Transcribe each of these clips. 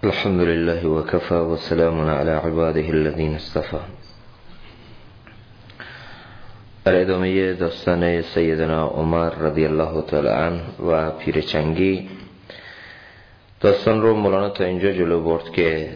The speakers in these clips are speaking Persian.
الحمد لله وكفى وسلام على عباده الذين اصطفى. در ادامه داستان سیدنا عمر رضی الله تعالی عنه و پیرچنگی، داستان رو مولانا تا اینجا جلو برد که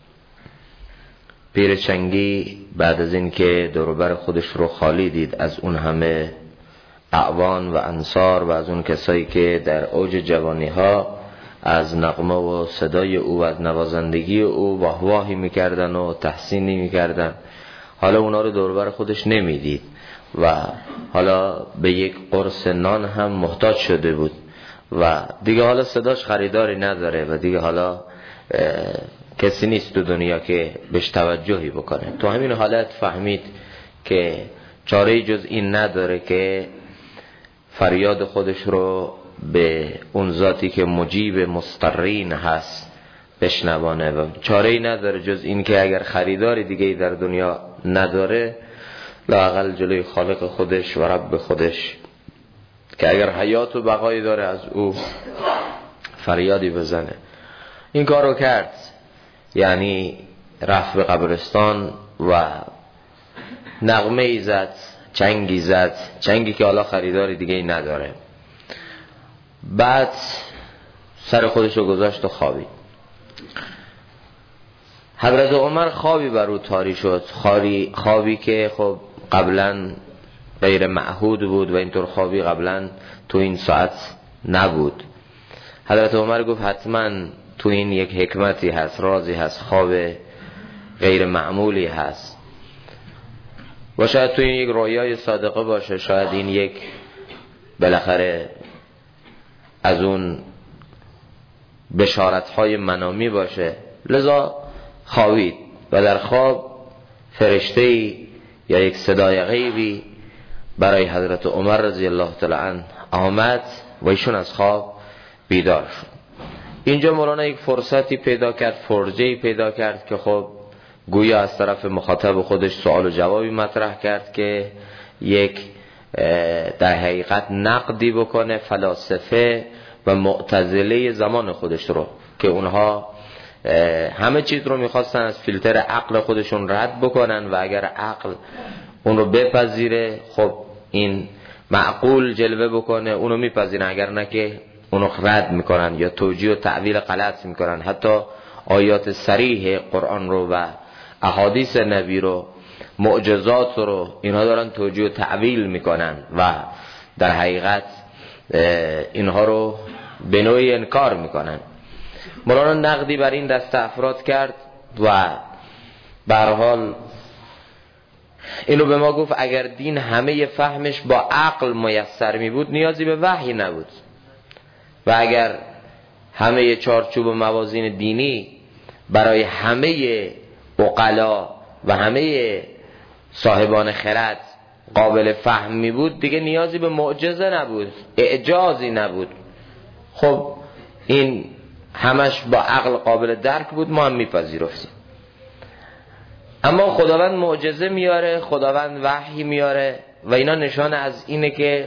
پیرچنگی بعد از این که دور و بر خودش رو خالی دید از اون همه اعوان و انصار و از اون کسایی که در اوج جوانی ها از نغمه و صدای او و از نوازندگی او واهواهی میکردن و تحسینی میکردن، حالا اونا رو دور و بر خودش نمیدید و حالا به یک قرص نان هم محتاج شده بود و دیگه حالا صداش خریداری نداره و دیگه حالا کسی نیست تو دنیا که بهش توجهی بکنه. تو همین حالت فهمید که چاره جز این نداره که فریاد خودش رو به اون ذاتی که مجیب مضطرین هست بشنوانه و چاره‌ای نداره جز این که اگر خریداری دیگه در دنیا نداره، لااقل جلوی خالق خودش و رب خودش که اگر حیات و بقایی داره از او فریادی بزنه. این کار رو کرد، یعنی رفت به قبرستان و نغمه ای زد، چنگی زد، چنگی که حالا خریداری دیگه ای نداره. بعد سر خودش رو گذاشت و خوابید. حضرت عمر خوابی بر او طاری شد، خوابی که خب قبلا غیر معهود بود و اینطور خوابی قبلا تو این ساعت نبود. حضرت عمر گفت حتما تو این یک حکمتی هست، رازی هست، خواب غیر معمولی هست و شاید تو این یک رویای صادقه باشه، شاید این یک بالاخره از اون بشارت‌های منامی باشه. لذا خوابید و در خواب فرشته‌ای یا یک صدای غیبی برای حضرت عمر رضی الله تعالی عنه آمد و ایشون از خواب بیدار شد. اینجا مولانا یک فرصتی پیدا کرد، فرجه‌ای پیدا کرد که خب گویا از طرف مخاطب خودش سوال و جوابی مطرح کرد که یک در حقیقت نقدی بکنه فلاسفه و معتزله زمان خودش رو که اونها همه چیز رو میخواستن از فیلتر عقل خودشون رد بکنن و اگر عقل اون رو بپذیره خب این معقول جلوه بکنه اونو میپذیرن، اگر نه که اونو رد میکنن یا توجیه و تعویل غلط میکنن. حتی آیات صریح قرآن رو و احادیث نبی رو، معجزات رو اینها دارن توجیه و تعویل میکنن و در حقیقت اینها رو به نوعی انکار میکنن. مولانا نقدی بر این دسته افراد کرد و به هر حال اینو به ما گفت اگر دین همه فهمش با عقل میسر می بود نیازی به وحی نبود و اگر همه چارچوب و موازین دینی برای همه عقلا و همه صاحبان خرد قابل فهم می بود دیگه نیازی به معجزه نبود، اعجازی نبود. خب این همش با عقل قابل درک بود، ما هم میپذیرفتیم. اما خداوند معجزه میاره، خداوند وحی میاره و اینا نشانه از اینه که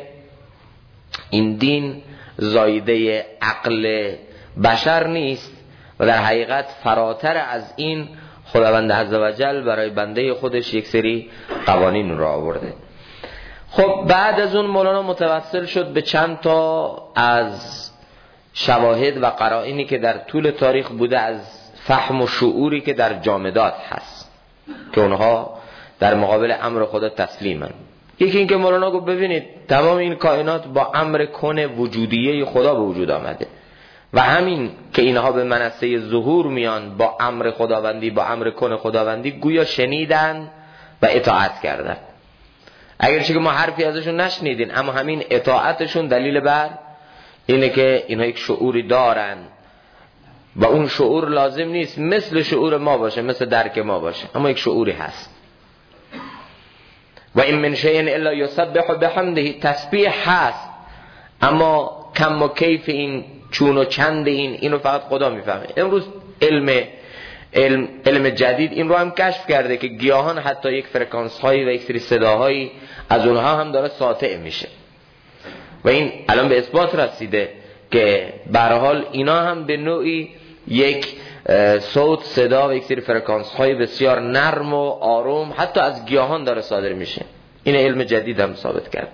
این دین زایده عقل بشر نیست و در حقیقت فراتر از این خداوند عزوجل برای بنده خودش یک سری قوانین را آورده. خب بعد از اون مولانا متوسل شد به چند تا از شواهد و قرائنی که در طول تاریخ بوده از فهم و شعوری که در جامدات هست که اونها در مقابل امر خدا تسلیمن. یکی این که مولانا گفت ببینید تمام این کائنات با امر کن وجودیه خدا به وجود آمده و همین که اینها به منصه ظهور میان با امر خداوندی، با امر کن خداوندی گویا شنیدن و اطاعت کردن. اگرچه که ما حرفی ازشون نشنیدین اما همین اطاعتشون دلیل بر اینه که اینها یک شعوری دارن و اون شعور لازم نیست مثل شعور ما باشه، مثل درک ما باشه، اما یک شعوری هست. و این من شیء الا یسبح بحمده، تسبیح هست اما کم و کیف این چون و چند اینو فقط خدا میفهمه. امروز علم جدید این رو هم کشف کرده که گیاهان حتی یک فرکانس هایی و یک سری صداهایی از اونها هم داره ساطع میشه و این الان به اثبات رسیده که به هر حال اینا هم به نوعی یک صوت، صدا و یک سری فرکانس های بسیار نرم و آروم حتی از گیاهان داره صادر میشه. این علم جدید هم ثابت کرد.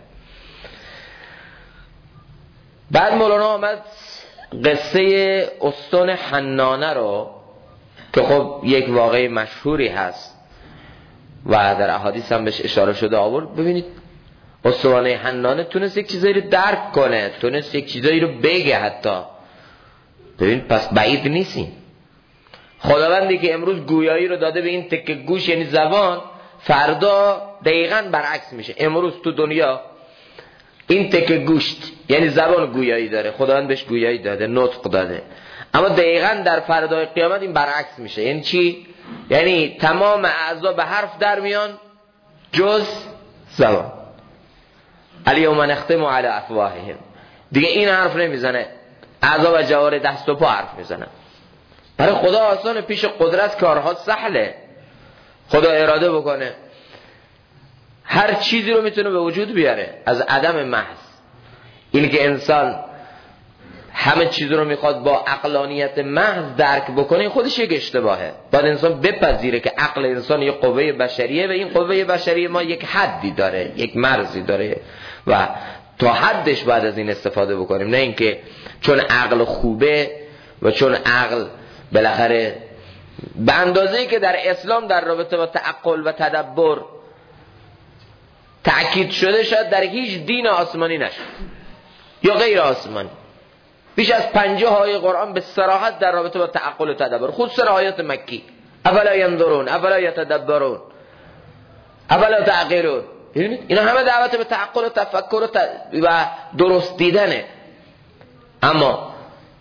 بعد مولانا آمد قصه استون حنانه رو که خب یک واقعه مشهوری هست و در احادیث هم بهش اشاره شده آورد. ببینید استوانه حنانه تونست یک چیزایی رو درک کنه، تونست یک چیزایی رو بگه حتی. ببینید پس بعید نیستیم. خداوندی که امروز گویایی رو داده به این تکه گوش یعنی زبان، فردا دقیقاً برعکس میشه. امروز تو دنیا این تکه گوشت یعنی زبان گویایی داره، خداوند بهش گویایی داده، نطق داده، اما دقیقاً در فردای قیامت این برعکس میشه. یعنی چی؟ یعنی تمام اعضا به حرف در میان جز زبان. الیوم نختم علی افواههم، دیگه این حرف نمیزنه، اعضا و جوارح دست و پا حرف میزنن. برای خدا آسانه، پیش قدرت کارها سهله. خدا اراده بکنه هر چیزی رو میتونه به وجود بیاره از عدم محض. این که انسان همه چیز رو میخواد با عقلانیت محض درک بکنه خودش یک اشتباهه. باید انسان بپذیره که عقل انسان یک قوه بشریه و این قوه بشریه ما یک حدی داره، یک مرزی داره و تا حدش بعد از این استفاده بکنیم. نه اینکه چون عقل خوبه و چون عقل بالاخره به اندازه‌ای که در اسلام در رابطه با تعقل و تدبر تأکید شده شاید در هیچ دین آسمانی نشد یا غیر آسمانی. بیش از 50 آیه قرآن به صراحت در رابطه با تعقل و تدبر، خصوصا آیات مکی، افلا ینظرون افلا یتدبرون افلا تعقلون. ببینید اینا همه دعوت به تعقل و تفکر و درست دیدنه. اما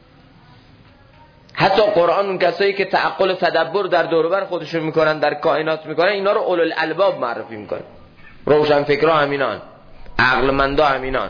حتی قرآن اون کسایی که تعقل و تدبر در دور و بر خودشون میکنن، در کائنات میکنن، اینا رو اولو الالباب معرفی میکنن. روشن فکرها همینان، عقلمندا همینان.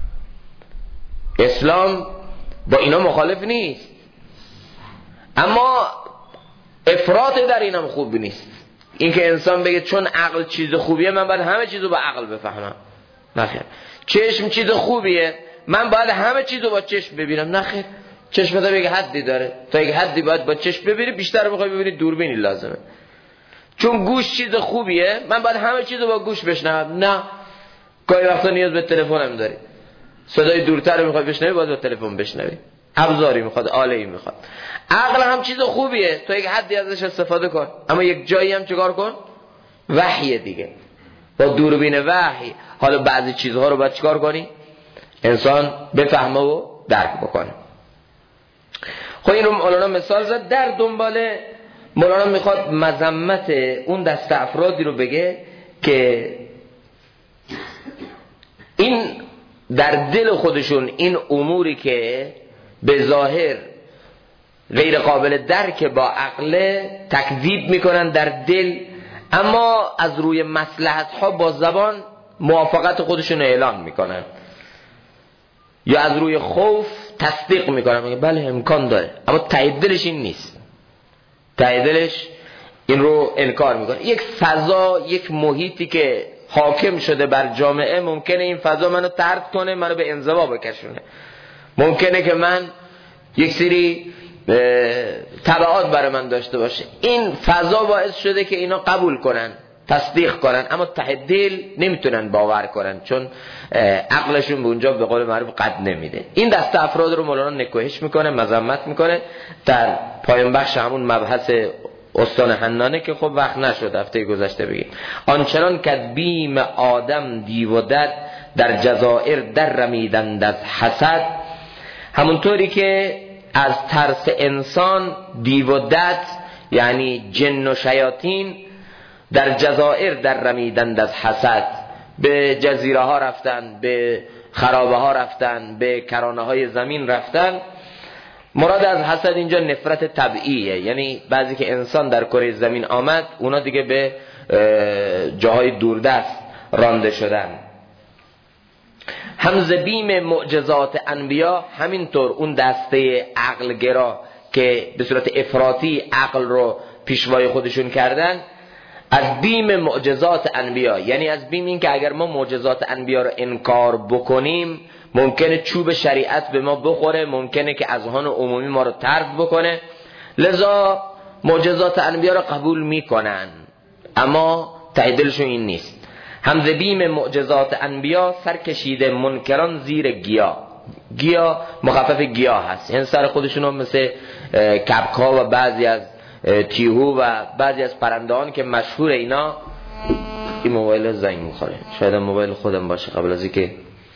اسلام با اینا مخالف نیست، اما افراط در اینم خوب نیست. اینکه انسان بگه چون عقل چیز خوبیه من باید همه چیزو با عقل بفهمم. نخیر. چشم چیز خوبیه من باید همه چیزو با چشم ببینم. نخیر. چشم تا بگه حدی داره، تا یک حدی باید با چشم ببینی، بیشتر میخوای ببینی دوربینی لازمه. چون گوش چیز خوبیه من باید همه چیزو با گوش بشنوم. نه، گاهی وقتا نیاز به تلفن هم داری، صدای دورتر میخوای بشنوی باید با تلفن بشنوی، ابزاری میخواد، آله‌ای میخواد. عقل هم چیز خوبیه، تا یک حدی ازش استفاده کن، اما یک جایی هم چیکار کن؟ وحی دیگه، با دوربین وحی. حالا بعضی چیزها رو باید چیکار کنی؟ انسان بفهمه و درک بکنه. خب این رو مولانا مثال زد. در دنباله مولانا میخواد مذمت اون دست افرادی رو بگه که این در دل خودشون این اموری که به ظاهر غیر قابل درک با عقل تکذیب میکنن در دل، اما از روی مصلحت ها با زبان موافقت خودشون اعلان میکنن، یا از روی خوف تصدیق میکنن، میگه بله امکان داره، اما ته دلش این نیست، ته دلش این رو انکار میکنه. یک فضا، یک محیطی که حاکم شده بر جامعه، ممکنه این فضا منو طرد کنه، منو به انزوا بکشونه، ممکنه که من یک سری تبعات برای من داشته باشه. این فضا باعث شده که اینا قبول کنن، تصدیق کنن، اما ته دل نمیتونن باور کنن، چون عقلشون به اونجا به قول معروف قد نمیده. این دسته افراد رو مولانا نکوهش میکنه، مذمت میکنه در پایان بخش همون مبحث استان حنانه که خب وقت نشد هفته گذشته بگیم. آنچنان که بیم آدم دیو و دد در جزائر در رمیدند از حسد، همونطوری که از ترس انسان دیو و دد یعنی جن و شیاطین در جزائر در رمیدند از حسد، به جزیره ها رفتن، به خرابه ها رفتن، به کرانه های زمین رفتن. مراد از حسد اینجا نفرت طبیعیه، یعنی بعضی که انسان در کره زمین آمد اونا دیگه به جاهای دوردست رانده شدن. همز بیم معجزات انبیا، همینطور اون دسته عقلگرا که به صورت افراطی عقل رو پیشوای خودشون کردن، از بیم معجزات انبیا، یعنی از بیم این که اگر ما معجزات انبیا رو انکار بکنیم ممکنه چوب شریعت به ما بخوره، ممکنه که اذهان عمومی ما رو طرد بکنه. لذا معجزات انبیا را قبول میکنن، اما ته دلشون این نیست. هم بیم معجزات انبیا سرکشیده منکران زیر گیا مخفف گیاه هست، یعنی سر خودشون هم مثل کبک‌ها و بعضی از تیهو و بعضی از پرندهان که مشهور اینا. این موبایل زنگ میخوره، شاید موبایل خودم باشه، قبل از اینکه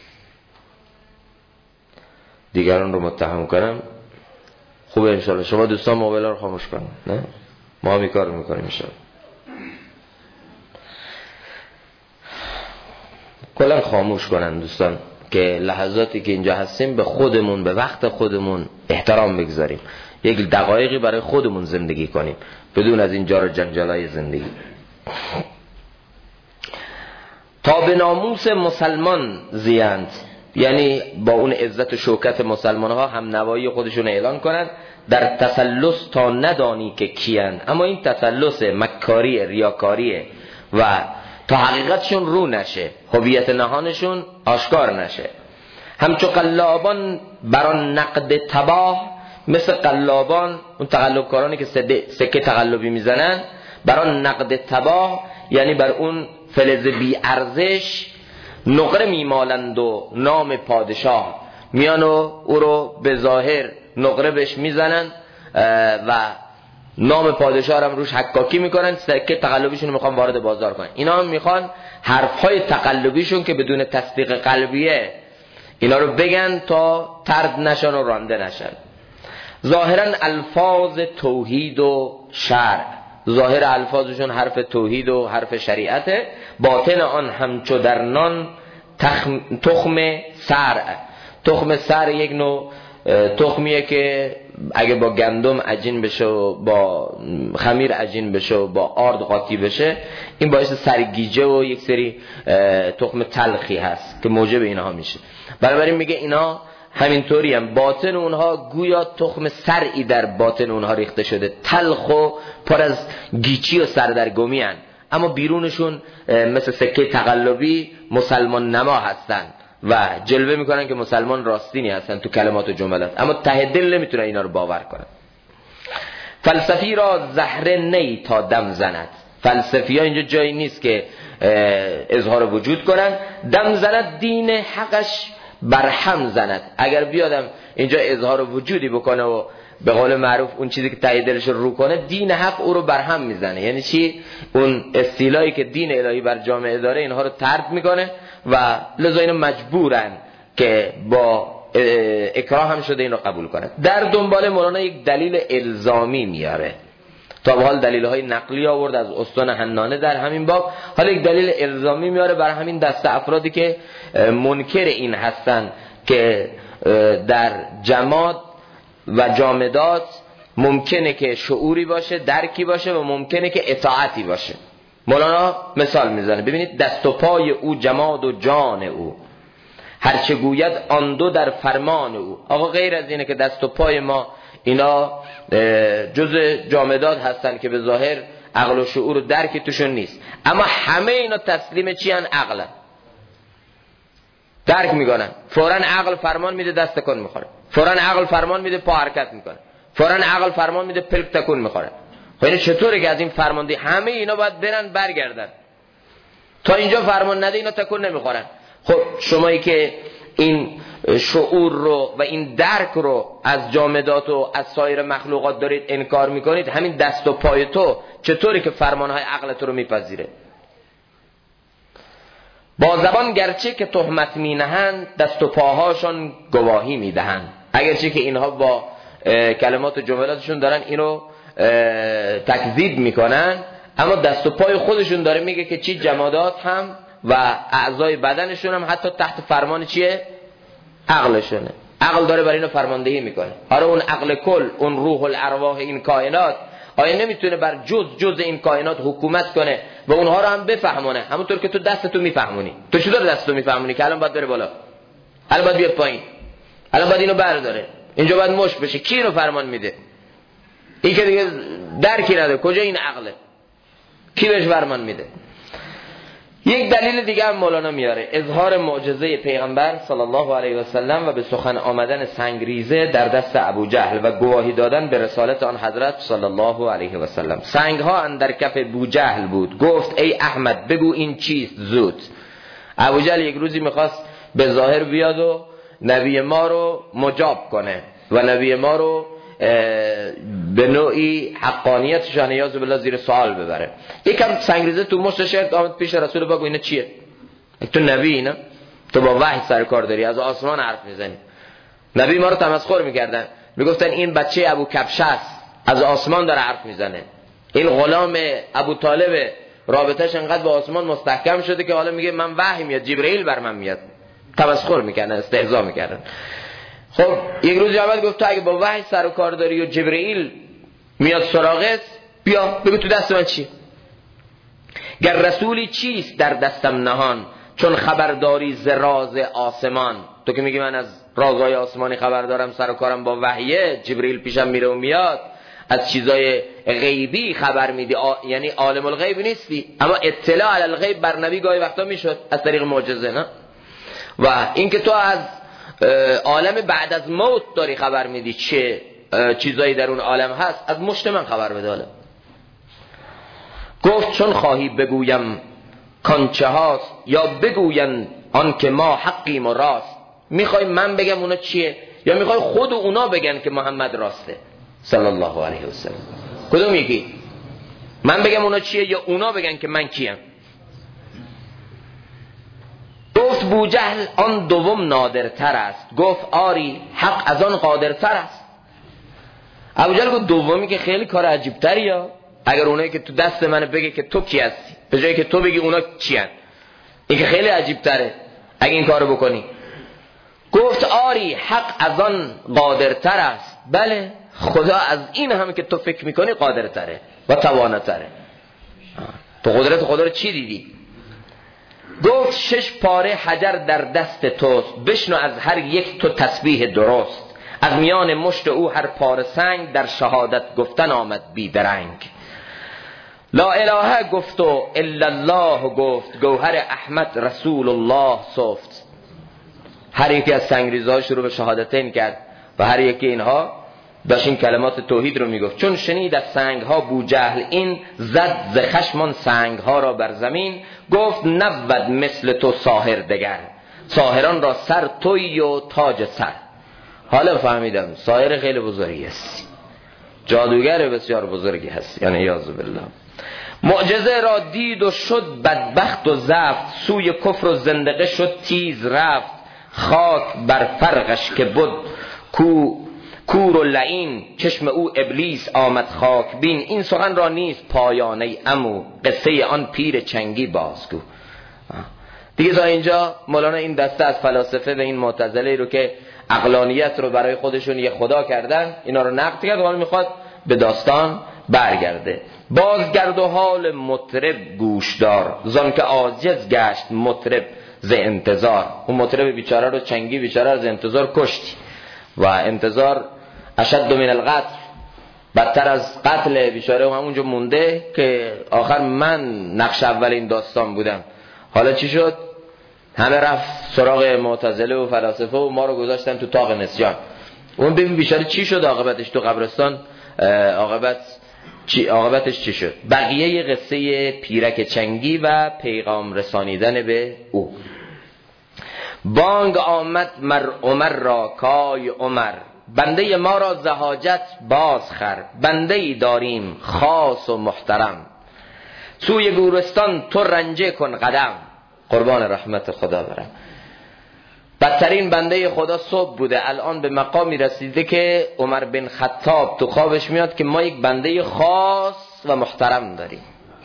دیگران رو متهم کنم خوبه انشالله شما دوستان موبایل رو خاموش کنن، نه ما هم این کار رو میکنیم انشالله. کلا خاموش کنن دوستان که لحظاتی که اینجا هستیم به خودمون، به وقت خودمون احترام بگذاریم، یک دقایقی برای خودمون زندگی کنیم بدون از این جار و جنجالای زندگی. تا به ناموس مسلمان زیند، یعنی با اون عزت و شوکت مسلمان ها هم نوایی خودشون اعلان کنند، در تسلس تا ندانی که کیند. اما این تسلس مکاری ریاکاریه و تا حقیقتشون رو نشه، هویت نهانشون آشکار نشه. همچو قلابان بران نقد تباه، مثل قلابان اون تقلبکارانی که سکه تقلبی میزنن، بران نقد تباه یعنی بر اون فلز بی ارزش نقره میمالند و نام پادشاه میان و او رو به ظاهر نقره بهش میزنن و نام پادشاه هم روش حکاکی میکنن، سکه تقلبیشون رو میخوان وارد بازار کنن. اینا هم میخوان حرفهای تقلبیشون که بدون تصدیق قلبیه اینا رو بگن تا طرد نشن و رانده نشن. ظاهرا الفاظ توحید و شرع، ظاهر الفاظشون حرف توحید و حرف شریعته، باطن آن همچو در نان تخم سرع. تخم سرع یک نوع تخمیه که اگه با گندم عجین بشه و با خمیر عجین بشه و با آرد قاطی بشه، این باعث سرگیجه و یک سری تخم تلخی هست که موجب اینها میشه. بنابراین میگه اینا همینطوری هم باطن اونها گویا تخم سرعی در باطن اونها ریخته شده، تلخ و پر از گیچی و سردرگمی هن، اما بیرونشون مثل سکه تقلبی مسلمان نما هستن و جلوه میکنن که مسلمان راستینی هستن تو کلمات و جملات، اما ته دل نمیتونن اینا رو باور کنن. فلسفی را زهره نی تا دم زند. فلسفی ها اینجا جایی نیست که اظهار وجود کنن. دم زند دین حقش برهم زند. اگر بیادم اینجا اظهار وجودی بکنه و به قول معروف اون چیزی که ته دلش رو کنه، دین حق او رو برهم میزنه. یعنی چی؟ اون استیلایی که دین الهی بر جامعه داره اینها رو طرد میکنه و لذا اینا مجبورن که با اکراه هم شده این رو قبول کنه. در دنبال مولانا یک دلیل الزامی میاره. تا به حال دلیل‌های نقلی آورد از استان حنانه در همین باب، حالا یک دلیل الزامی میاره برای همین دسته افرادی که منکر این هستن که در جماد و جامدات ممکنه که شعوری باشه، درکی باشه و ممکنه که اطاعتی باشه. مولانا مثال میزنه، ببینید دست و پای او جماد و جان او، هرچه گوید آن دو در فرمان او. آقا غیر از اینه که دست و پای ما اینا جز جامدات هستن که به ظاهر عقل و شعور و درکی توشون نیست، اما همه اینا تسلیم چی هن؟ عقلن، درک میکنن. فوراً عقل فرمان میده دست تکون میخوره، فوراً عقل فرمان میده پا حرکت میکنه، فوراً عقل فرمان میده پلک تکون میخوره. خب این چطوره که از این فرماندهی همه اینا باید برن برگردن؟ تا اینجا فرمان نده اینا تکون نمیخورن. خب شمایی که این شعور رو و این درک رو از جامدات و از سایر مخلوقات دارید انکار میکنید، همین دست و پای تو چطوری که فرمانهای عقلت رو میپذیره؟ با زبان گرچه که تهمت مینهند، دست و پاهاشون گواهی میدهند. اگرچه که اینها با کلمات و جملاتشون دارن اینو تکذیب میکنن، اما دست و پای خودشون داره میگه که چی جمادات هم و اعضای بدنشون هم حتی تحت فرمان چیه؟ عقلشونه. عقل داره برای اینو فرماندهی میکنه. آره اون عقل کل، اون روح الارواح این کائنات، آیا نمیتونه بر جز این کائنات حکومت کنه و اونها رو هم بفهمونه؟ همونطور که تو دستتو میفهمونی. تو چطور دستتو میفهمونی که الان باید بره بالا، الان باید بیاد پایین، الان باید اینو برداره، اینجا باید مشت بشه؟ کی اینو فرمان میده؟ این که دیگه درکی نداره. کجا این عقله؟ کی بهش فرمان میده؟ یک دلیل دیگه هم مولانا میاره، اظهار معجزه پیغمبر صلی الله علیه و سلم و به سخن آمدن سنگریزه در دست ابو جهل و گواهی دادن به رسالت آن حضرت صلی الله علیه و سلم. سنگ ها اندر کف ابو جهل بود. گفت ای احمد بگو این چیست زود. ابو جهل یک روزی میخواست به ظاهر بیاد و نبی ما رو مجاب کنه و نبی ما رو به نوعی حقانیتش نیاز بالله زیر سوال ببره. یکم سنگریزه تو مشتش آمد پیش رسول بگو اینا چیه؟ تو نبی اینا؟ تو با وحی سر کار داری، از آسمان حرف میزنی. نبی ما رو تمسخر میکردن، میگفتن این بچه ابو کبش است، از آسمان داره حرف میزنه. این غلام ابو طالب رابطش انقدر با آسمان مستحکم شده که حالا میگه من وحی میاد، جبرئیل بر من میاد. تمسخر میکردن، استهزا میکردن. خب یک روز آمد گفت تو اگه با وحی سر و کار داری و جبرئیل میاد سراغت، بیا بگو تو دست من چی؟ گر رسولی چیست در دستم نهان، چون خبرداری ز راز آسمان. تو که میگی من از رازهای آسمانی خبر دارم، سر و کارم با وحیه، جبرئیل پیشم میره و میاد، از چیزای غیبی خبر میدی، یعنی عالم الغیب نیستی. اما اطلاع علی الغیب بر نبی گاهی وقتا میشد از طریق معجزه، نه؟ و اینکه تو از عالم بعد از موت داری خبر میدی، چه چیزایی در اون عالم هست، از مشت من خبر بده. حالا گفت چون خواهی بگویم کانچه هاست، یا بگوین آن که ما حقیم و راست. میخوای من بگم اونا چیه، یا میخوای خود اونا بگن که محمد راسته صلی الله علیه و سلم؟ کدوم یکی؟ من بگم اونا چیه یا اونا بگن که من کیم؟ گفت بوجهل آن دوم نادرتر است. گفت آری حق از آن قادرتر است. ابوجهل گفت دومی که خیلی کار عجیب تریه، اگر اونایی که تو دست منه بگه که تو کی هستی به جایی که تو بگی اونا چی هن، این که خیلی عجیب تره اگه این کارو بکنی. گفت آری حق از آن قادرتر است. بله خدا از این هم که تو فکر میکنی قادرتره و تواناتره. تو قدرت خدا رو چی دیدی؟ گفت 6 پاره حجر در دست توست، بشنو از هر یک تو تسبیح درست. از میان مشت او هر پاره سنگ، در شهادت گفتن آمد بی درنگ. لا اله گفت و الا الله گفت، گوهر احمد رسول الله صفت. هر یکی از سنگریزها شروع به شهادتین کرد و هر یکی اینها داشت این کلمات توحید رو میگفت. چون شنید از سنگ ها بوجهل این، زد ز خشم سنگ ها را بر زمین. گفت نبود مثل تو ساحر دگر، ساحران را سر توی و تاج سر. حالا فهمیدم ساحر خیلی بزرگی هستی، جادوگر بسیار بزرگی هستی، یعنی یعوذ بالله. معجزه را دید و شد بدبخت و زفت، سوی کفر و زندقه شد تیز رفت. خاک بر فرقش که بود کور و لعین، چشم او ابلیس آمد خاک بین. این سخن را نیست پایانه امو، قصه آن پیر چنگی بازگو. دیگه تا اینجا مولانا این دسته از فلاسفه و این معتزله رو که عقلانیت رو برای خودشون یه خدا کردن، اینا رو نقد کرد و حالا میخواد به داستان برگرده. بازگرد و حال مطرب گوشدار، زان که عاجز گشت مطرب ز انتظار. اون مطرب بیچاره رو، چنگی بیچاره از انتظار کشتی و انتظار اشد من القتل، بدتر از قتل. بیچاره همونجا مونده که آخر من نقش اول این داستان بودم. حالا چی شد؟ همه رفت سراغ معتزله و فلاسفه و ما رو گذاشتن تو طاق نسیان. اون ببین بیچاره چی شد عاقبتش تو قبرستان، عاقبتش چی شد؟ بقیه قصه پیرک چنگی و پیغام رسانیدن به او. بانگ آمد مر عمر را کای عمر، بنده ما را زهاجت بازخر. بنده ای داریم خاص و محترم، سوی گورستان تو رنجه کن قدم. قربان رحمت خدا برم. بدترین بنده خدا صبح بوده، الان به مقامی رسیده که عمر بن خطاب تو خوابش میاد که ما یک بنده خاص و محترم داریم.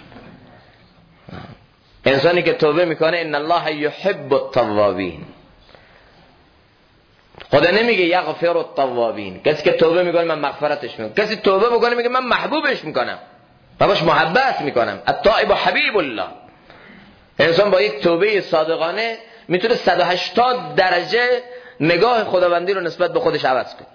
انسانی که توبه میکنه ان الله یحب التوابین. خدا نمیگه یغفر التوابین، کسی که توبه میکنه من مغفرتش میکنم. کسی توبه میکنه میگه من محبوبش میکنم و باش محبت میکنم. التائب حبیب الله. انسان با یک توبه صادقانه میتونه 180 درجه نگاه خداوندی رو نسبت به خودش عوض کنه.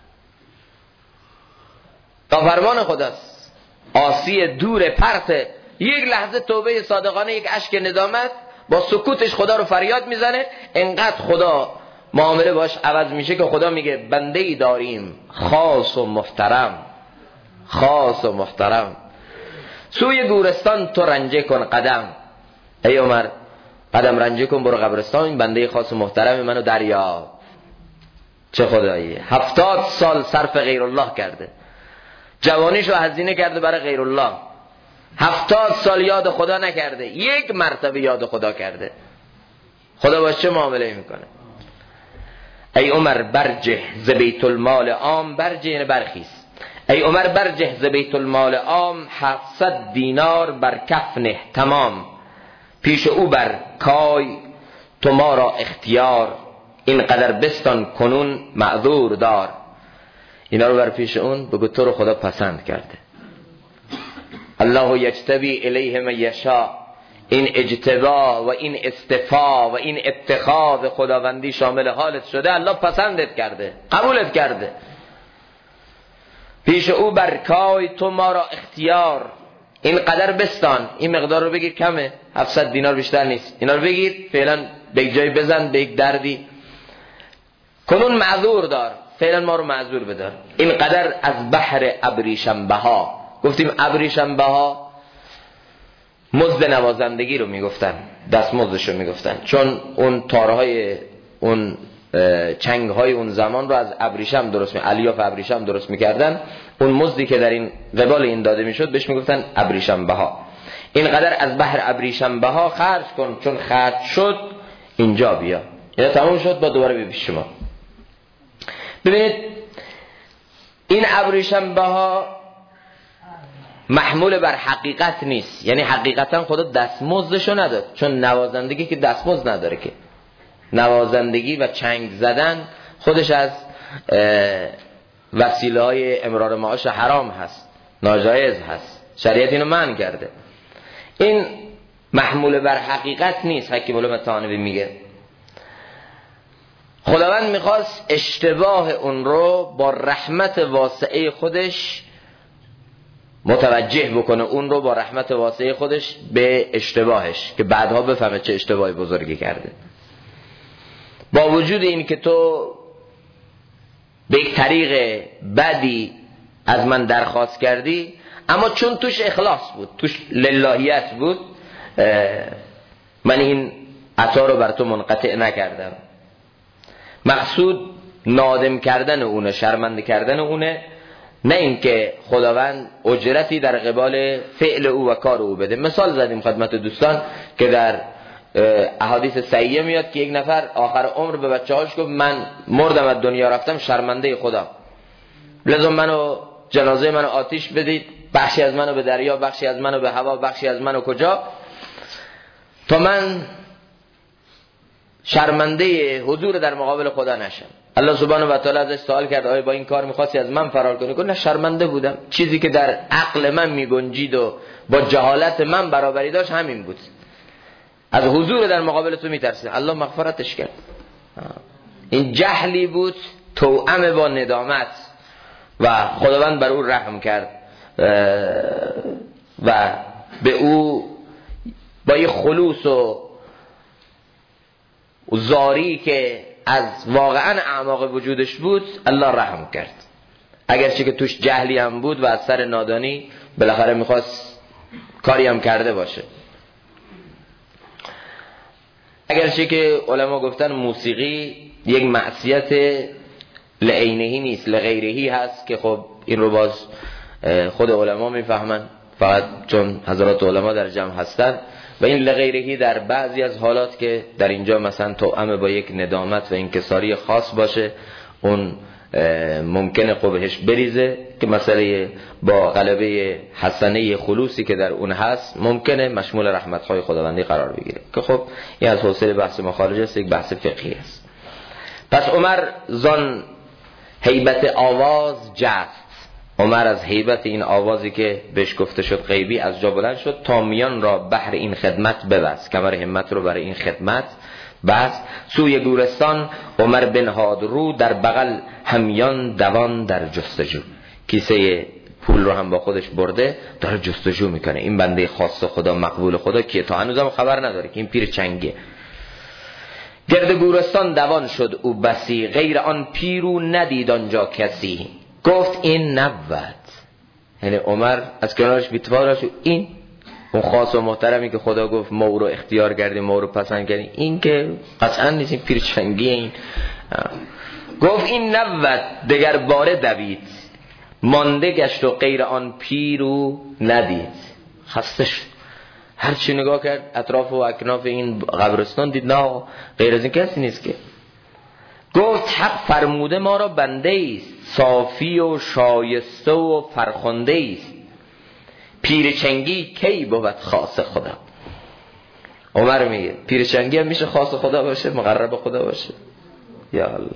تا فرمان خداست. عاصی دور پرت یک لحظه توبه صادقانه، یک اشک ندامت، با سکوتش خدا رو فریاد میزنه. انقدر خدا معامله باش عوض میشه که خدا میگه بنده ای داریم خاص و محترم، خاص و محترم، سوی گورستان تو رنجه کن قدم. ای عمر قدم رنجه کن، برو قبرستان، این بنده خاص و محترم منو دریاب. چه خداییه، 70 سال صرف غیر الله کرده، جوانیشو هزینه کرده برای غیر الله، 70 سال یاد خدا نکرده، یک مرتبه یاد خدا کرده. خدا باش چه معامله میکنه؟ ای عمر برجه ز بیت المال عام، برجه یعنی برخیز. ای عمر برجه ز بیت المال عام، 700 دینار بر کف نه تمام. پیش او بر کای تو ما را اختیار، این قدر بستان کنون معذور دار. اینا رو بر پیش اون بگو تو رو خدا پسند کرده. الله یجتبی الیه من یشاء. این اجتبا و این استفا و این اتخاذ خداوندی شامل حالت شده. الله پسندت کرده، قبولت کرده. پیش او برکای تو ما را اختیار، این قدر بستان. این مقدار رو بگیر کمه، 700 دینار بیشتر نیست. اینا رو بگیر فعلا به یک جای بزن، به یک دردی. کنون معذور دار، فعلا ما رو معذور بدار. این قدر از بحر ابریشمبها. گفتیم ابریشمبها مزد نوازندگی رو میگفتن، دستمزدش رو میگفتن، چون اون تارهای اون چنگهای اون زمان رو از ابریشم درست الیاف ابریشم درست میکردن. اون مزدی که در این قبال این داده میشد بهش میگفتن ابریشمبها. این قدر از بحر ابریشمبها خرج کن، چون خرج شد اینجا بیا. یعنی تموم شد با دوباره ببین شما. ببینید این ابریشمبها محمول بر حقیقت نیست، یعنی حقیقتا خدا دستمزدشو نداد، چون نوازندگی که دستمزد نداره که. نوازندگی و چنگ زدن خودش از وسیله های امرار معاش حرام هست، ناجایز هست، شریعت اینو منع کرده. این محمول بر حقیقت نیست. حکیم علوم طحاوی میگه خداوند میخواست اشتباه اون رو با رحمت واسعه خودش متوجه بکنه، اون رو با رحمت واسعه خودش به اشتباهش، که بعدها بفهمه چه اشتباهی بزرگی کرده. با وجود این که تو به یک طریق بدی از من درخواست کردی، اما چون توش اخلاص بود، توش للهیت بود، من این عطا رو بر تو منقطع نکردم. مقصود نادم کردن اونه، شرمنده کردن اونه، نه اینکه خداوند اجرتی در قبال فعل او و کار او بده. مثال زدیم خدمت دوستان که در احادیث صحیحه میاد که یک نفر آخر عمر به بچه‌هاش گفت من مردم از دنیا رفتم شرمنده خدا، لازم منو جنازه منو آتیش بدید، بخشی از منو به دریا، بخشی از منو به هوا، بخشی از منو کجا، تا من شرمنده حضور در مقابل خدا نشم. الله سبحانه و تعالی ازش سوال کرد آیا با این کار می‌خواستی از من فرار کنی؟ گفت نه، شرمنده بودم، چیزی که در عقل من میگنجید و با جهالت من برابری داشت همین بود، از حضور در مقابل تو میترسید. الله مغفرتش کرد. این جهلی بود توأم با ندامت و خداوند بر او رحم کرد و به او با یه خلوص و زاری که از واقعا اعماق وجودش بود الله رحم کرد. اگرچه که توش جهلی هم بود و از سر نادانی بالاخره میخواست کاری هم کرده باشه. اگرچه که علما گفتن موسیقی یک معصیت لعینهی نیست، لغیرهی هست، که خب این رو باز خود علما میفهمن، فقط چون حضرات علما در جمع هستن. و این لغیرهی در بعضی از حالات که در اینجا مثلا توأم با یک ندامت و انکساری خاص باشه، اون ممکنه قبحش بریزه، که مسئله با غلبه حسنه خلوصی که در اون هست ممکنه مشمول رحمت‌های خداوندی قرار بگیره، که خب این از حوصله بحث مخارج است، یک بحث فقهی است. پس عمر زان هیبت آواز جست. عمر از هیبت این آوازی که بهش گفته شد غیبی از جا بلند شد تا میان را بحر این خدمت ببست، کمر همت رو برای این خدمت بس. سوی گورستان عمر بنهاد رو، در بغل همیان دوان در جستجو. کیسه پول رو هم با خودش برده، داره جستجو میکنه این بنده خاص خدا مقبول خدا کیه. تا هنوزم خبر نداره که این پیر چنگه. گرد گورستان دوان شد او بسی، غیر آن پیرو ندید آنجا کسی. گفت این نبود، یعنی عمر از کنارش بی‌اتفاق شد، این اون خاص و محترمی که خدا گفت ما او رو اختیار کردیم، ما او رو پسند کردیم، این که قطعا نیست، این پیر چنگی. این گفت این نبود دگر باره دوید، مانده گشت و غیر آن پیرو ندید. خسته شد، هرچی نگاه کرد اطراف و اکناف این قبرستان دید نه غیر از این کسی نیست که. گفت حق فرموده ما را بنده است، صافی و شایسته و فرخنده است، پیر چنگی کی بود خاص خدا. عمر میگه پیر چنگی هم میشه خاص خدا باشه، مقرب خدا باشه؟ یا الله،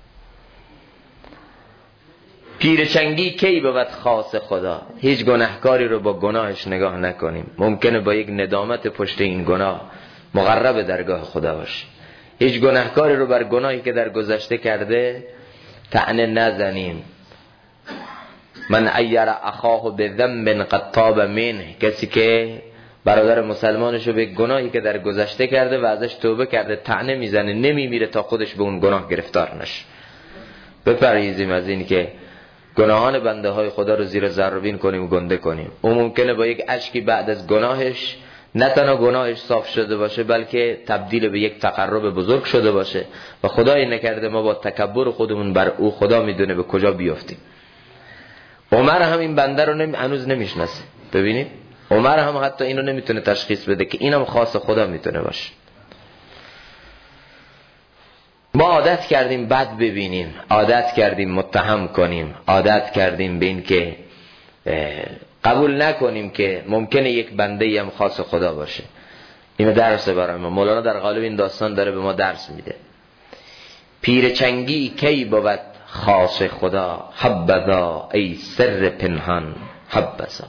پیر چنگی کی بود خاص خدا. هیچ گناهکاری رو با گناهش نگاه نکنیم، ممکنه با یک ندامت پشت این گناه مقرب درگاه خدا باشه. هیچ گناهکاری رو بر گناهی که در گذشته کرده طعنه نزنیم. من ایر اخاه بذنب قد تاب منه، کسی که برادر مسلمانشو به گناهی که در گذشته کرده و ازش توبه کرده طعنه میزنه، نمیمیره تا خودش به اون گناه گرفتار نشه. بپرهیزیم از این که گناهان بنده های خدا رو زیر ذره‌بین کنیم و گنده کنیم. اون ممکنه با یک اشکی بعد از گناهش نه تنها گناهش صاف شده باشه، بلکه تبدیل به یک تقرب بزرگ شده باشه و خدایی نکرده ما با تکبر خودمون بر او، خدا میدونه به کجا بیافتیم. عمر هم این بنده رو هنوز نمیشناسه. ببینید عمر هم حتی اینو نمیتونه تشخیص بده که اینم خاص خدا میتونه باشه. ما عادت کردیم بد ببینیم، عادت کردیم متهم کنیم، عادت کردیم به این که قبول نکنیم که ممکنه یک بنده هم خاص خدا باشه. این درس برای ما. مولانا در قالب این داستان داره به ما درس میده. پیر چنگی کی بود خاص خدا، حبذا ای سر پنهان حبذا.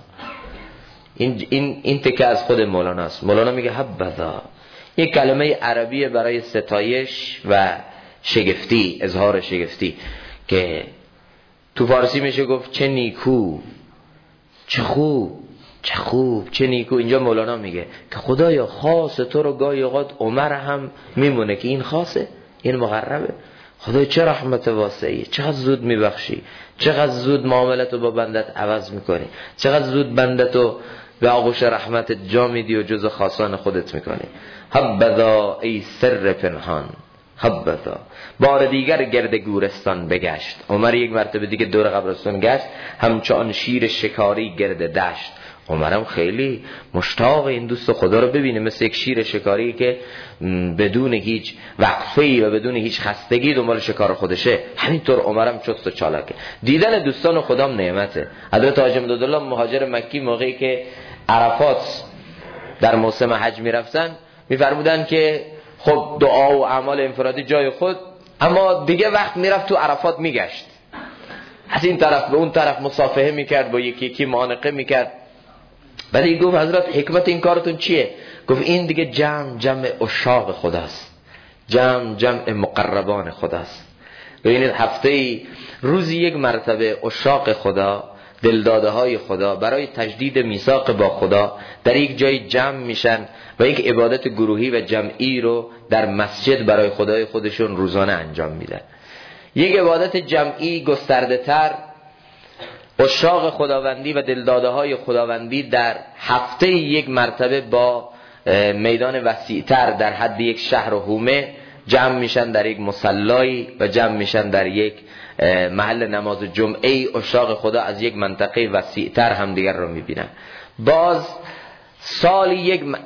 این تکه از خود مولانا است. مولانا میگه حبذا، یک کلمه عربیه برای ستایش و شگفتی، اظهار شگفتی، که تو فارسی میشه گفت چه نیکو، چه خوب، چه خوب، چه نیکو. اینجا مولانا میگه که خدایا خاص تو رو گاهی اوقات عمر هم میمونه که این خاصه، این مقربه. خدای چه رحمت واسعی، چقدر زود میبخشی، چقدر زود معاملتو با بندت عوض میکنی، چقدر زود بندتو به آغوش رحمتت جا میدی و جز خاصان خودت میکنی. حبذا ای سر پنهان حبذا. بار دیگر گرد گورستان بگشت. عمر یک مرتبه دیگه دور قبرستان گشت، همچون شیر شکاری گرد دشت. عمرم خیلی مشتاق این دوست خدا رو ببینه، مثل یک شیر شکاری که بدون هیچ وقفه‌ای و بدون هیچ خستگی دنبال شکار خودشه. همینطور عمرم چست و چالاکه. دیدن دوستان خدام نعمته. حضرت حاج امدادالله مهاجر مکی موقعی که عرفات در موسم حج میرفتن میفرمودن که خب دعا و اعمال انفرادی جای خود، اما دیگه وقت میرفت تو عرفات میگشت، از این طرف به اون طرف مصافحه میکرد، با یکی یکی معانقه میکرد. ولی گفت حضرت حکمت این کارتون چیه؟ گفت این دیگه جمع عشاق خداست، جمع مقربان خداست. ببینید هفته روزی یک مرتبه عشاق خدا، دلداده های خدا برای تجدید میثاق با خدا در یک جای جمع میشن و یک عبادت گروهی و جمعی رو در مسجد برای خدای خودشون روزانه انجام میدن. یک عبادت جمعی گسترده تر، عشاق خداوندی و دلداده های خداوندی در هفته یک مرتبه با میدان وسیع‌تر در حد یک شهر و حومه جمع میشن در یک مصلایی و جمع میشن در یک محل نماز جمعه. عشاق خدا از یک منطقه وسیع‌تر همدیگر رو میبینن. باز سالی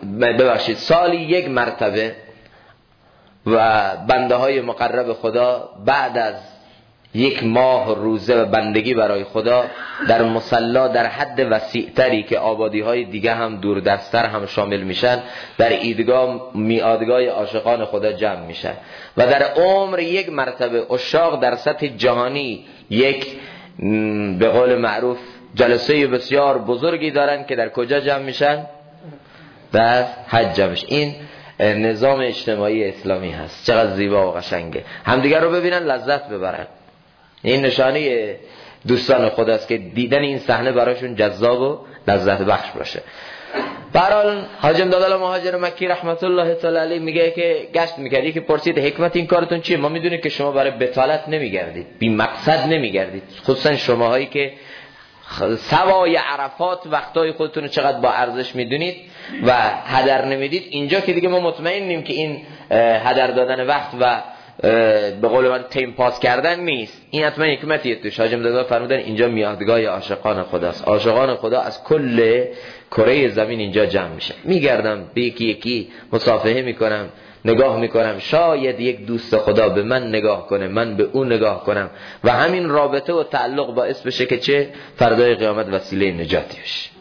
یک مرتبه و بنده های مقرب خدا بعد از یک ماه روزه و بندگی برای خدا در مصلا در حد وسیع‌تری که آبادی های دیگه هم دور دستر هم شامل میشن، در ایدگاه میادگاه عاشقان خدا جمع میشن و در عمر یک مرتبه عشاق در سطح جهانی یک به قول معروف جلسه بسیار بزرگی دارن که در کجا جمع میشن؟ در حج جمع میشن. این نظام اجتماعی اسلامی هست. چقدر زیبا و قشنگه. همدیگر رو ببینن، لذت ببرن. این نشانه دوستان خداست که دیدن این صحنه براشون جذاب و لذت بخش باشه. به هر حال حاج امداد مهاجر مکی رحمت الله تعالی علیه میگه که گشت میکردی که پرسید حکمت این کارتون چیه؟ ما میدونیم که شما برای بطالت نمیگردید، بی مقصد نمیگردید، خصوصا شماهایی که سوای عرفات وقتای خودتون رو چقدر با ارزش میدونید و هدر نمیدید. اینجا که دیگه ما مطمئنیم که این هدر دادن وقت و به قول من تیم پاس کردن نیست، این حتما حکمتیه توش. حاج امداد فرمودن اینجا میادگاه عاشقان خداست، عاشقان خدا از کل کره زمین اینجا جمع میشه. میگردم به یکی یکی مصافحه میکنم، نگاه میکنم، شاید یک دوست خدا به من نگاه کنه، من به اون نگاه کنم و همین رابطه و تعلق باعث بشه که چه فردای قیامت وسیله نجاتی بشه.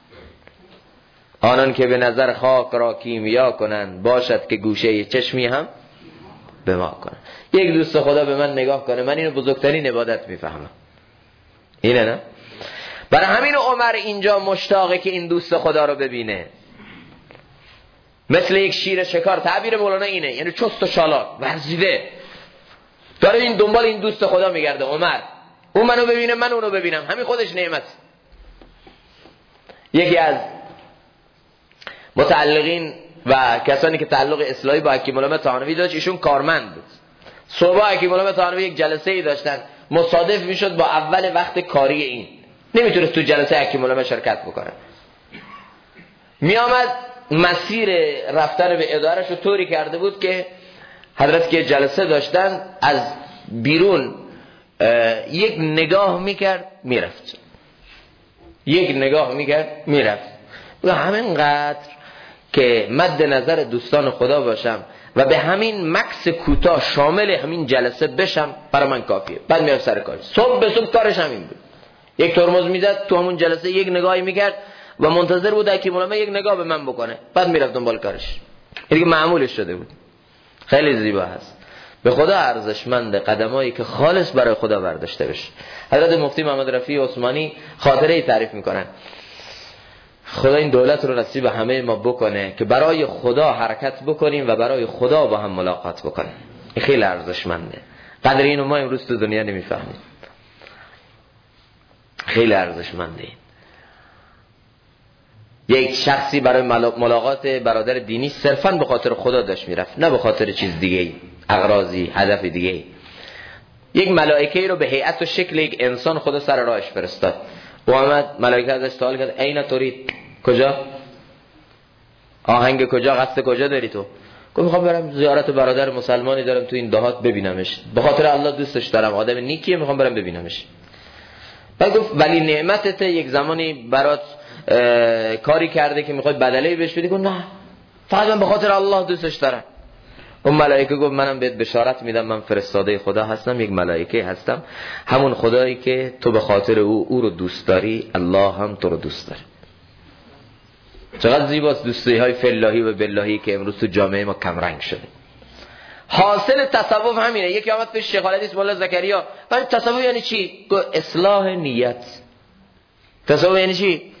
آنان که به نظر خاک را کیمیا کنن، باشد که گوشه چشمی هم به ما کنن. یک دوست خدا به من نگاه کنه، من اینو بزرگترین عبادت میفهمم. اینه نه؟ برای همین عمر اینجا مشتاقه که این دوست خدا رو ببینه، مثل یک شیر شکار. تعبیر مولانا اینه، یعنی چست و شالاک ورزیده داره این دنبال این دوست خدا میگرده. عمر اون منو ببینه، من اونو ببینم، همین خودش نعمت. یکی از متعلقین و کسانی که تعلق اصلاحی با حکیم العلماء طحاوی داشت، ایشون کارمند بود. صبح حکیم العلماء طحاوی یک جلسه ای داشتن، مصادف میشد با اول وقت کاری این، نمیتونست تو جلسه حکیم العلماء شرکت بکنه. میآمد مسیر رفتن به ادارهش رو طوری کرده بود که حضرت که جلسه داشتن از بیرون یک نگاه میکرد میرفت، یک نگاه میکرد میرفت. و همینقدر که مد نظر دوستان خدا باشم و به همین مکس کوتاه شامل همین جلسه بشم برای من کافیه. بعد میرفت سر کار. صبح به صبح کارش همین بود، یک ترمز میزد تو همون جلسه، یک نگاهی میکرد و منتظر بود حکیم العلماء یک نگاه به من بکنه، بعد میرفت دنبال کارش. دیگه معمولش شده بود. خیلی زیبا هست، به خدا ارزشمند قدمایی که خالص برای خدا برداشته بشه. حضرت مفتی محمد رفیع عثمانی خاطره ای تعریف میکنن، خدا این دولت رو نصیب همه ما بکنه که برای خدا حرکت بکنیم و برای خدا با هم ملاقات بکنیم. این خیلی ارزشمنده، قدر اینو ما امروز تو دنیا نمیفهمیم. خیلی ارزشمنده. یک شخصی برای ملاقات برادر دینی صرفاً به خاطر خدا داشت میرفت، نه به خاطر چیز دیگه، اغراضی، هدف دیگه. یک ملائکه رو به هیئت و شکل یک انسان خدا سر راهش فرستاد. اومد ملائکه ازش سوال کرد اینا ترید، کجا؟ آهنگ کجا؟ قصد کجا داری تو؟ گفت میخوام برم زیارت برادر مسلمانی دارم تو این دهات ببینمش، به خاطر الله دوستش دارم، آدم نیکیه، میخوام برم ببینمش. بعد گفت ولی نعمتت یک زمانی برات کاری کرده که میخواد بدله بهش بدی. گفت نه، فقط من به خاطر الله دوستش دارم. اون ملائکه گفت منم بهت بشارت میدم، من فرستاده خدا هستم، یک ملائکه هستم، همون خدایی که تو به خاطر او رو دوست داری، الله هم تو رو دوست داره. چقدر زیباست دوستی های فلهی و باللهی که امروز تو جامعه ما کم رنگ شده. حاصل تصوف همینه. یکی آمد پیش شیخ الحدیث مولا زکریا، ولی تصوف یعنی چی؟ گفت اصلاح نیت. تصوف یعنی چی؟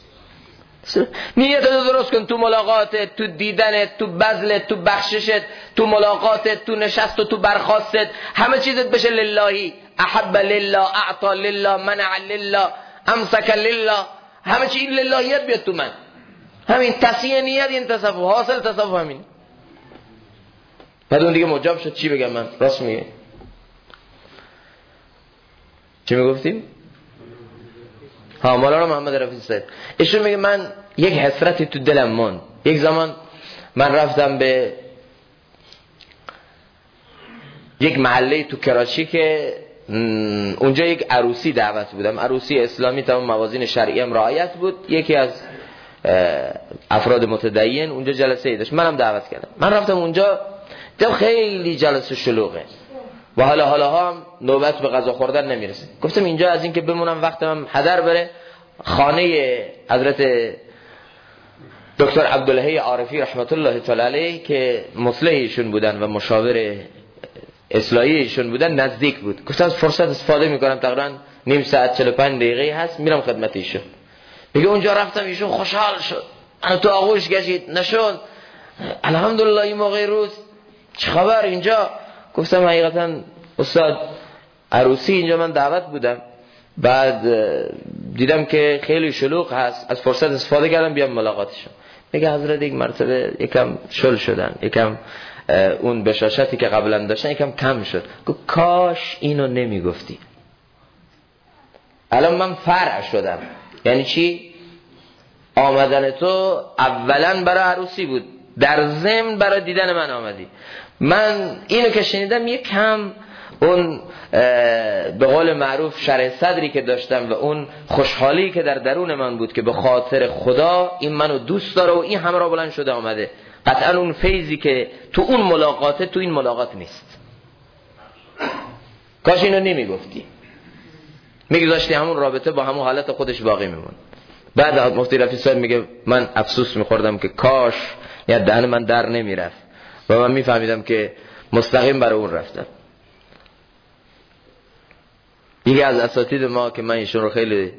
نیت رو درست کن، تو ملاقاتت، تو دیدنت، تو بذلت، تو بخششت، تو ملاقاتت، تو نشست و تو برخاستت، همه چیزت بشه للهی. احب لله، اعطا لله، منع لله، امسک لله، همه چی للهیت بیاد تو من. همین تصحیح نیت، این تصوف. حاصل تصوف همین. بعد اون دیگه مجاب شد چی بگم من؟ راست میگه. چی میگفتیم؟ مولانا محمد رفیع صاحب ایشون میگه من یک حسرتی تو دلم موند. یک زمان من رفتم به یک محله تو کراچی که اونجا یک عروسی دعوت بودم، عروسی اسلامی، تمام موازین شرعی هم رعایت بود. یکی از افراد متدین اونجا جلسه ای داشت، منم دعوت کردم. من رفتم اونجا، دیدم خیلی جلسه شلوغه و حالا هم نوبت به غذا خوردن نمیرسه. گفتم اینجا از این که بمونم وقتم هدر بره، خانه حضرت دکتر عبدالحی عارفی رحمت الله تعالی علیه که مصلح ایشون بودن و مشاور اصلاحی ایشون بودن نزدیک بود. گفتم از فرصت استفاده میکنم، تقریبا نیم ساعت 45 دقیقه هست، میرم خدمت ایشون. میگه اونجا رفتم، ایشون خوشحال شد، انا تو آغوش گشید، نشون الحمدلله این موقع روز چه خبر اینجا؟ گفتم حقیقتا استاد عروسی اینجا من دعوت بودم، بعد دیدم که خیلی شلوغ هست، از فرصت استفاده کردم بیام ملاقاتشون. میگه حضرت یک مرتبه یکم شل شدن، یکم اون بشاشتی که قبلا داشتن یکم کم شد. گفت کاش اینو نمیگفتی. الان من فرع شدم. یعنی چی؟ آمدن تو اولا برای عروسی بود، در ضمن برای دیدن من آمدی. من اینو که شنیدم یک کم اون به قول معروف شرح صدری که داشتم و اون خوشحالی که در درون من بود که به خاطر خدا این منو دوست داره و این همراه بلند شده آمده، قطعا اون فیضی که تو اون ملاقاته تو این ملاقات نیست. کاش اینو نمیگفتی، میگذاشتی همون رابطه با همون حالت خودش باقی میمون. بعد مفتی رفیع صاحب میگه من افسوس میخوردم که کاش یا دهن من در نمیرفت و من میفهمیدم که مستقیم برای اون رفتم. یکی از اساتید ما که من ایشون رو خیلی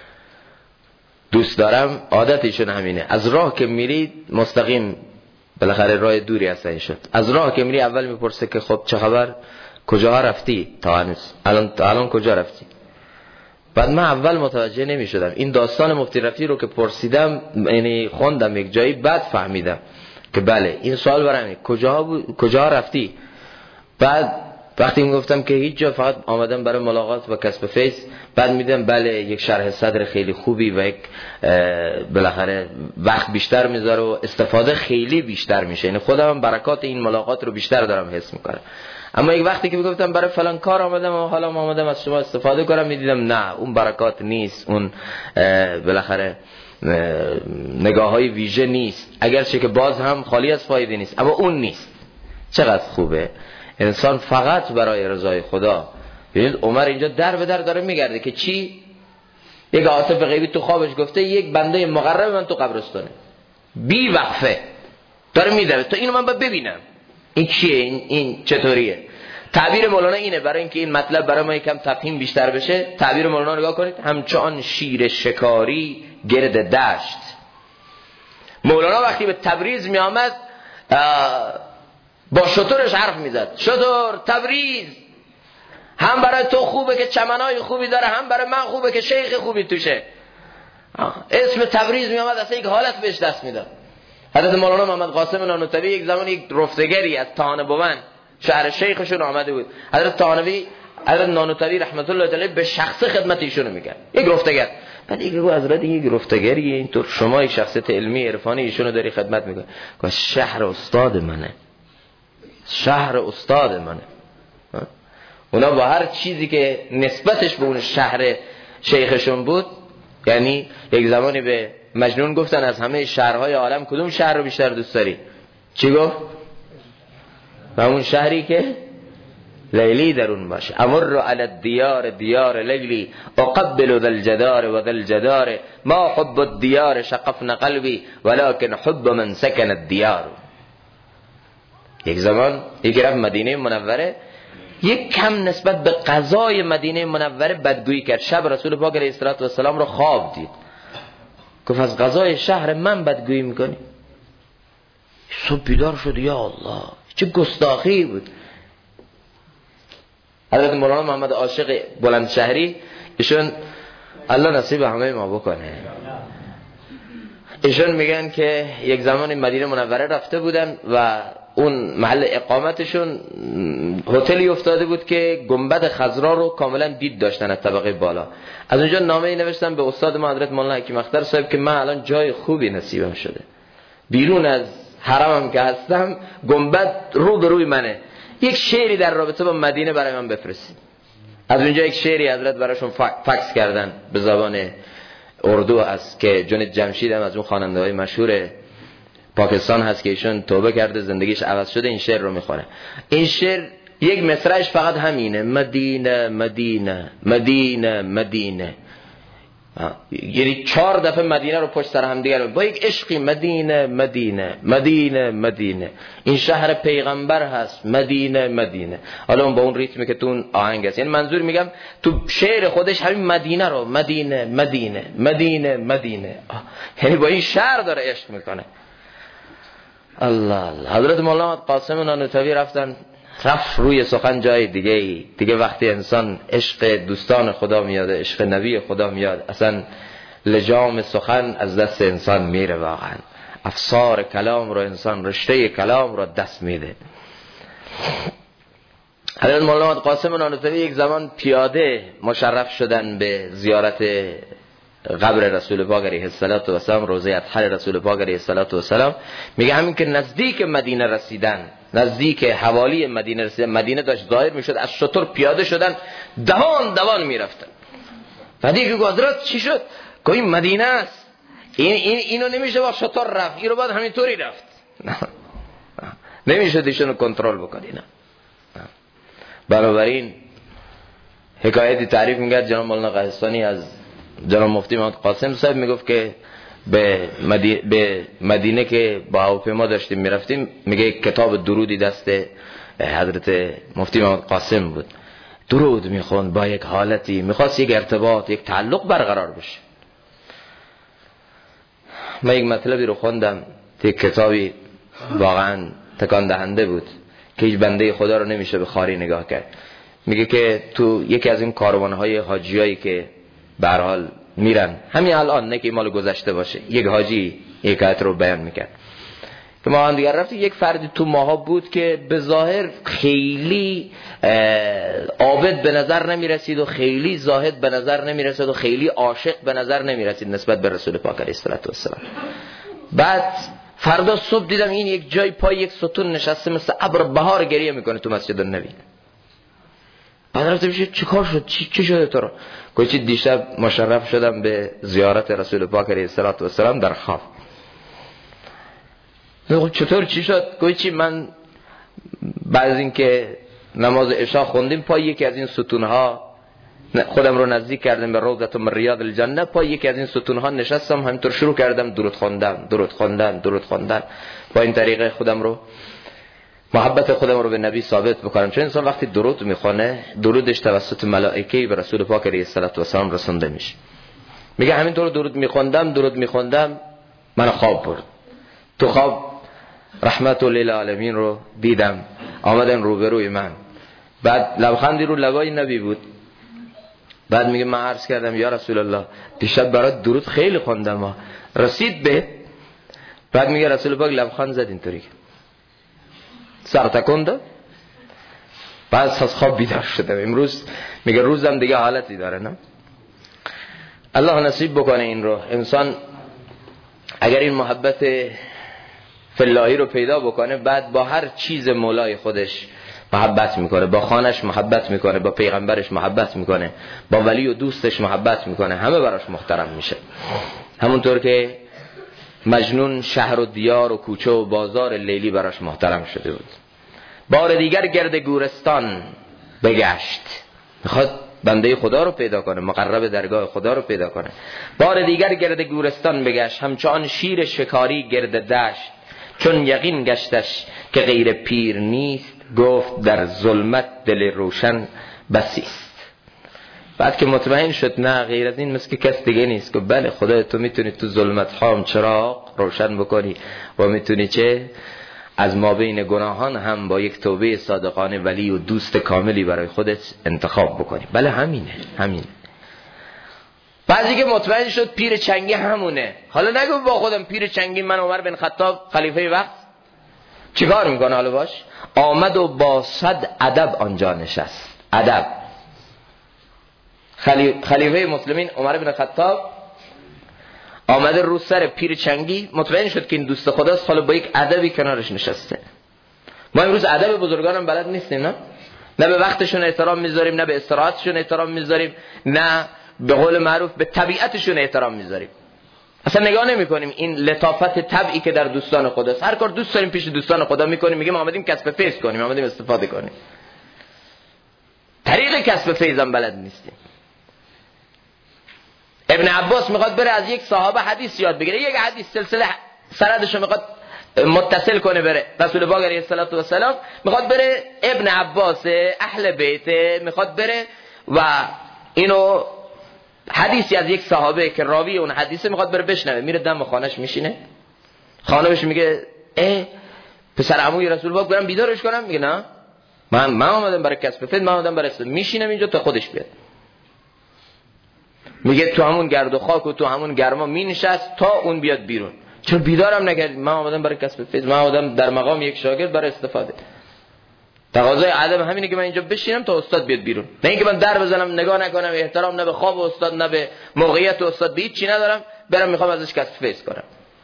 دوست دارم، عادت ایشون همینه، از راه که میرید مستقیم، بالاخره راه دوری هست ایشون، از راه که میری اول میپرسه که خب چه خبر، کجاها رفتی تا هنوز، الان کجا رفتی. بعد من اول متوجه نمیشدم این داستان مفتی رفیع رو که پرسیدم، یعنی خوندم یک جایی، بعد فهمیدم که بله این سوال برام کجا رفتی. بعد وقتی میگفتم که هیچ جا، فقط آمدم برای ملاقات و کسب فیض، بعد میدم بله یک شرح صدر خیلی خوبی و یک بالاخره وقت بیشتر میذاره و استفاده خیلی بیشتر میشه، یعنی خودم برکات این ملاقات رو بیشتر دارم حس میکنم. اما یک وقتی که میگفتم برای فلان کار آمدم و حالا آمدم از شما استفاده کنم، میدیدم نه اون برکات نیست، اون بالاخره نگاه های ویژه نیست، اگرچه که باز هم خالی از فایده نیست، اما اون نیست. چقدر خوبه انسان فقط برای رضای خدا. ببینید عمر اینجا در به در داره میگرده که چی؟ یک عاطف غیبی تو خوابش گفته یک بنده مقرب من تو قبرستانه، بی وقفه داره میدوه تا اینو من باید ببینم این چیه، این چطوریه. تعبیر مولانا اینه، برای اینکه این مطلب برای ما یکم تفهیم بیشتر بشه، تعبیر مولانا نگاه کنید، همچون شیر شکاری گرد دشت. مولانا وقتی به تبریز می آمد با شترش حرف میزد، شتر تبریز هم برای تو خوبه که چمنای خوبی داره، هم برای من خوبه که شیخ خوبی توشه. اسم تبریز می آمد اصلا یک حالت بهش دست میداد. حضرت مولانا محمد قاسم نانوتوی یک زمان یک رفتگری از تانبوان شهر شیخشون آمده بود. حضرت نانوتوی رحمت الله علیه به شخص خدمت ایشونو میکرد، یک رفتگر. بعد یک حضرت یک رفتگری اینطور شما یک شخصیت علمی عرفانی ایشونو داری خدمت میکنی، که شهر استاد منه، شهر استاد منه. اونا با هر چیزی که نسبتش به اون شهر شیخشون بود، یعنی یک زمانی به مجنون گفتن از همه شهرهای عالم کدوم شهر رو بیشتر دوست داری؟ چی گفت؟ و اون شهری که لیلی در اون باشه. امر علی الدیار دیار لیلی اقبل ذا الجدار و ذا الجدار ما حب الدیار شقفن قلبی ولكن حب من سکن الدیار. یک زمان یک رفت مدینه منوره، یک کم نسبت به قضای مدینه منوره بدگویی کرد. شب رسول پاک علیه السلام رو خواب دید، گفت از قضای شهر من بدگویی میکنی؟ صبح بیدار شد، یا الله چه گستاخی بود. حضرت مولانا محمد عاشق بلندشهری، ایشون الله نصیب همه ما بکنه، ایشون میگن که یک زمان مدینه منوره رفته بودن و اون محل اقامتشون هتلی افتاده بود که گنبد خضرا رو کاملا دید داشتن از طبقه بالا. از اونجا نامه نوشتم به استاد ما حضرت مولانا حکیم اختر صاحب که من الان جای خوبی نصیبم شده، بیرون از حرمم که هستم گنبد رو به روی منه، یک شعری در رابطه با مدینه برای من بفرستید. از اونجا یک شعری حضرت براشون فکس کردن به زبان اردو است که جنید جمشید هم از اون خواننده های مشهور پاکستان هست که ایشون توبه کرده زندگیش عوض شده، این شعر رو میخونه. این شعر یک مصرعش فقط همینه، مدینه مدینه مدینه مدینه، یعنی 4 دفعه مدینه رو پشت سر هم دیگر با یک عشقی، مدینه مدینه مدینه مدینه، این شهر پیغمبر هست، مدینه مدینه. حالا اون با اون ریتمی که تو اون آهنگ است، یعنی منظور میگم تو شعر خودش همین مدینه رو مدینه مدینه مدینه مدینه، یعنی با این شهر داره عشق میکنه. الله الله. حضرت مولانا قاسم نانوتوی رفتن رفت روی سخن جای دیگه وقتی انسان عشق دوستان خدا میاد، عشق نبی خدا میاد، اصلا لجام سخن از دست انسان میره. واقعا افسار کلام رو انسان، رشته کلام رو دست میده. حضرت مولانا قاسم نانوتوی یک زمان پیاده مشرف شدن به زیارت قبر رسول پاک علیه السلام، روضه اطهر رسول پاک علیه السلام. میگه همین که نزدیک مدینه رسیدن، نزدیک حوالی مدینه رسیدن، مدینه داشت ظاهر میشد، از شتر پیاده شدن، دوان میرفتن. بعد دیگه حضرت چی شد؟ که این مدینه است، اینو نمیشه با شتر رفت، اینو باید همینطوری رفت. نمیشه ایشونو کنترل بکنی. نه بنابراین حکایتی تعریف میگرد جناب مولانا قحطانی از جناب مفتی محمد قاسم صاحب، میگفت که به مدینه که با هواپیما داشتیم میرفتیم، میگه کتاب درودی دست حضرت مفتی محمد قاسم بود، درود میخوند با یک حالتی، میخواست یک ارتباط، یک تعلق برقرار بشه. من یک مطلبی رو خوندم، یک کتابی واقعا تکان دهنده بود که هیچ بنده خدا رو نمیشه به خاری نگاه کرد. میگه که تو یکی از این کاروانهای حاجیایی که به هر حال میرن همین الان، نه که مال گذشته باشه، یک حاجی یک آیت رو بیان میکرد که ما هم دیگر رفتیم، یک فردی تو ماها بود که به ظاهر خیلی عابد به نظر نمیرسید و خیلی زاهد به نظر نمیرسید و خیلی عاشق به نظر نمیرسید نسبت به رسول پاک علیه السلام. بعد فردا صبح دیدم این یک جای پای یک ستون نشسته مثل ابر بهار گریه میکنه تو مسجد النبی. بعد رفتم چیکار شد؟ چی شده تو رو؟ گفت دیشب مشرف شدم به زیارت رسول پاک علیه السلام در خواب. خب چطور چی شد؟ گفت من بعد از اینکه نماز عشا خوندیم پای یکی از این ستونها خودم رو نزدیک کردم به روضة من ریاض الجنه، پای یکی از این ستونها نشستم، همینطور شروع کردم درود خواندن با این طریقه خودم رو، محبت خودم رو به نبی ثابت بکنم. چون انسان وقتی درود میخونه، درودش توسط ملائکه به رسول پاک علیه السلام رسونده میشه. میگه همینطور درود میخوندم من خواب برد. تو خواب رحمت للعالمین رو دیدم، آمدن روبروی من، بعد لبخندی رو لبای نبی بود. بعد میگه من عرض کردم یا رسول الله دیشب برات درود خیلی خوندم، رسید به؟ بعد میگه رسول پاک لبخند زد اینطوری سر تکون داد. بعد از خواب بیدار شدم. امروز میگه روزم دیگه حالتی داره. نه الله نصیب بکنه این رو. انسان اگر این محبت فلاحی رو پیدا بکنه، بعد با هر چیز مولای خودش محبت میکنه، با خانش محبت میکنه، با پیغمبرش محبت میکنه، با ولی و دوستش محبت میکنه، همه براش محترم میشه. همونطور که مجنون شهر و دیار و کوچه و بازار لیلی براش محترم شده بود. بار دیگر گرد گورستان بگشت، میخواد بنده خدا رو پیدا کنه، مقرب درگاه خدا رو پیدا کنه. بار دیگر گرد گورستان بگشت، همچون شیر شکاری گرد دشت. چون یقین گشتش که غیر پیر نیست، گفت در ظلمت دل روشن بسیست. بعد که مطمئن شد نه غیر از این مثل که کس دیگه نیست، که بله خدا تو میتونی تو ظلمت هام چراغ روشن بکنی و میتونی چه از ما بین گناهان هم با یک توبه صادقانه ولی و دوست کاملی برای خودت انتخاب بکنی. بله همینه. بعضی که مطمئن شد پیر چنگی همونه، حالا نگو با خودم پیر چنگی من عمر بن خطاب خلیفه وقت چیکار میکنه؟ حالا باش آمد و با صد ادب آنجا نشست. ادب خلیفه مسلمین عمر بن خطاب آمده رو سر پیر چنگی، مطمئن شد که این دوست خداست، حالا با یک ادبی کنارش نشسته. ما امروز ادب بزرگانم بلد نیستیم، نه به وقتشون احترام میذاریم، نه به استراحتشون احترام میذاریم، نه به قول معروف به طبیعتشون احترام میذاریم. اصلا نگاه نمیکنیم این لطافت طبعی که در دوستان خداست. هر کار دوست داریم پیش دوستان خدا میکنیم، میگیم آمدیم کسب فیض کنیم، آمدیم استفاده کنیم. طریق کسب فیض هم بلد نیستیم. ابن عباس میخواد بره از یک صحابه حدیث یاد بگیره، یک حدیث سلسله سندشو میخواد متصل کنه بره. رسول پاک علیه السلام میخواد بره، ابن عباس اهل بیت میخواد بره و اینو حدیثی از یک صحابه که راوی اون حدیثه میخواد بره بشنوه. میره دم خانهش میشینه، خانمش میگه پسر عموی رسول پاک برام بیدارش کنم؟ میگه نه، من آمدم برای کسب فیض، من آمدم برای میشینم اینجا تا خودش بیاد. میگه تو همون گرد و خاک و تو همون گرما می نشست تا اون بیاد بیرون. چرا بیدارم نکردید؟ من آمدم برای کسب فیض، من آمدم در مقام یک شاگرد برای استفاده. تقاضای ادب همینه که من اینجا بشینم تا استاد بیاد بیرون، نه اینکه من در بزنم نگاه نکنم، احترام نه به خواب استاد نه به موقعیت استاد، به هیچ چی ندارم، برم میخوام ازش کسب فیض کنم.